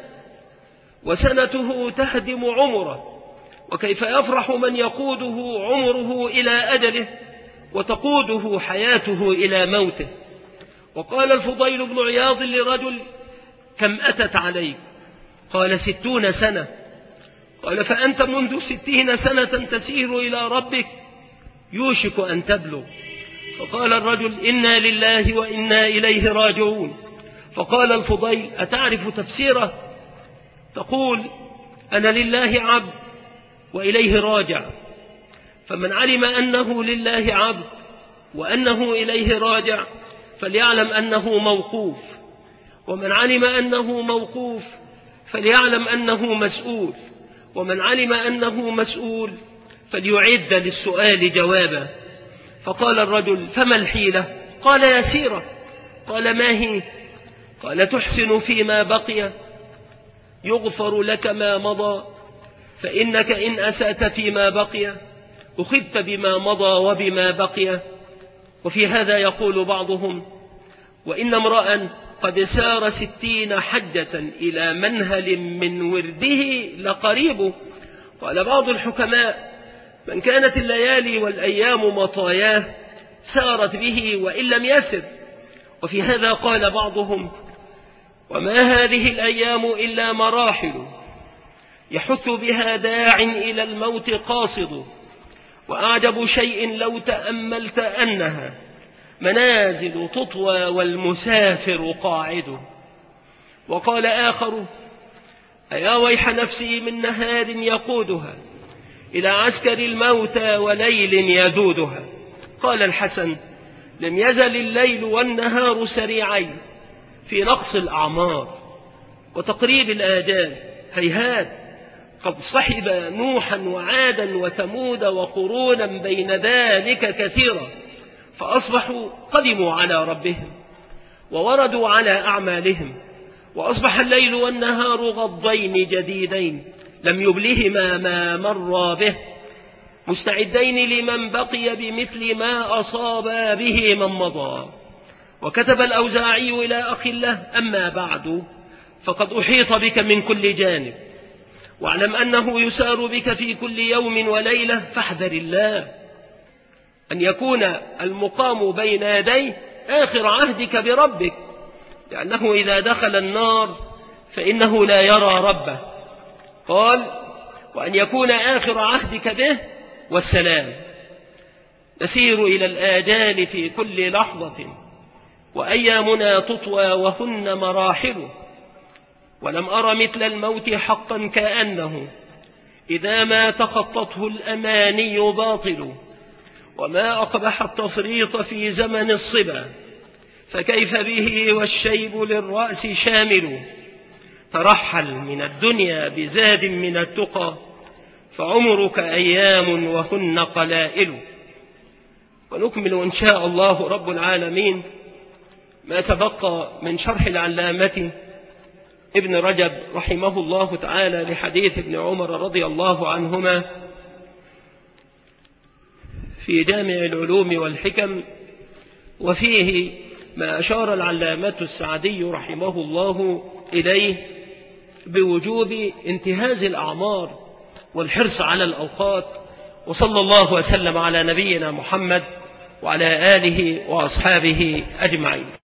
وسنته تهدم عمره، وكيف يفرح من يقوده عمره إلى أجله، وتقوده حياته إلى موته. وقال الفضيل بن عياض لرجل: كم أتت عليك؟ قال: 60 سنة. قال: فأنت منذ 60 سنة تسير إلى ربك، يوشك أن تبلغ. فقال الرجل: إنا لله وإنا إليه راجعون. فقال الفضيل: أتعرف تفسيره؟ تقول: أنا لله عبد وإليه راجع، فمن علم أنه لله عبد وأنه إليه راجع فليعلم أنه موقوف، ومن علم أنه موقوف فليعلم أنه مسؤول، ومن علم أنه مسؤول فليعد للسؤال جوابا. فقال الرجل: فما الحيلة؟ قال: يسيرة. قال: ما هي؟ قال: تحسن فيما بقي يغفر لك ما مضى، فإنك إن أسأت فيما بقي أخذت بما مضى وبما بقي. وفي هذا يقول بعضهم: وإن امرأ قد سار 60 حجة إلى منهل من ورده لقريب. قال بعض الحكماء: من كانت الليالي والأيام مطاياه سارت به وإن لم يسر. وفي هذا قال بعضهم: وما هذه الأيام إلا مراحل يحث بها داع إلى الموت قاصد، وأعجب شيء لو تأملت أنها منازل تطوى والمسافر قاعد. وقال آخر: أيا ويح نفسي من نهار يقودها إلى عسكر الموتى وليل يذودها. قال الحسن: لم يزل الليل والنهار سريعين في نقص الأعمار وتقريب الآجال، هيهات قد صحب نوحا وعادا وثمود وقرونا بين ذلك كثيرا، فأصبحوا قدموا على ربهم ووردوا على أعمالهم، وأصبح الليل والنهار غضين جديدين لم يبلهما ما مر به، مستعدين لمن بقي بمثل ما أصاب به من مضى. وكتب الأوزاعي إلى أخ له: أما بعد فقد أحيط بك من كل جانب، واعلم أنه يسار بك في كل يوم وليلة، فاحذر الله أن يكون المقام بين يديه آخر عهدك بربك، لأنه إذا دخل النار فإنه لا يرى ربه. قال: وأن يكون آخر عهدك به والسلام. نسير إلى الآجال في كل لحظة، وأيامنا تطوى وهن مراحل، ولم أر مثل الموت حقا كأنه إذا ما تخطته الأماني باطل، وما أقبح التفريط في زمن الصبا، فكيف به والشيب للرأس شامل. ترحل من الدنيا بزاد من التقى، فعمرك أيام وهن قلائل. ونكمل إن شاء الله رب العالمين ما تبقى من شرح العلامة ابن رجب رحمه الله تعالى لحديث ابن عمر رضي الله عنهما في جامع العلوم والحكم، وفيه ما أشار العلامة السعدي رحمه الله إليه بوجوب انتهاز الأعمار والحرص على الأوقات. وصلى الله وسلم على نبينا محمد وعلى آله وأصحابه أجمعين.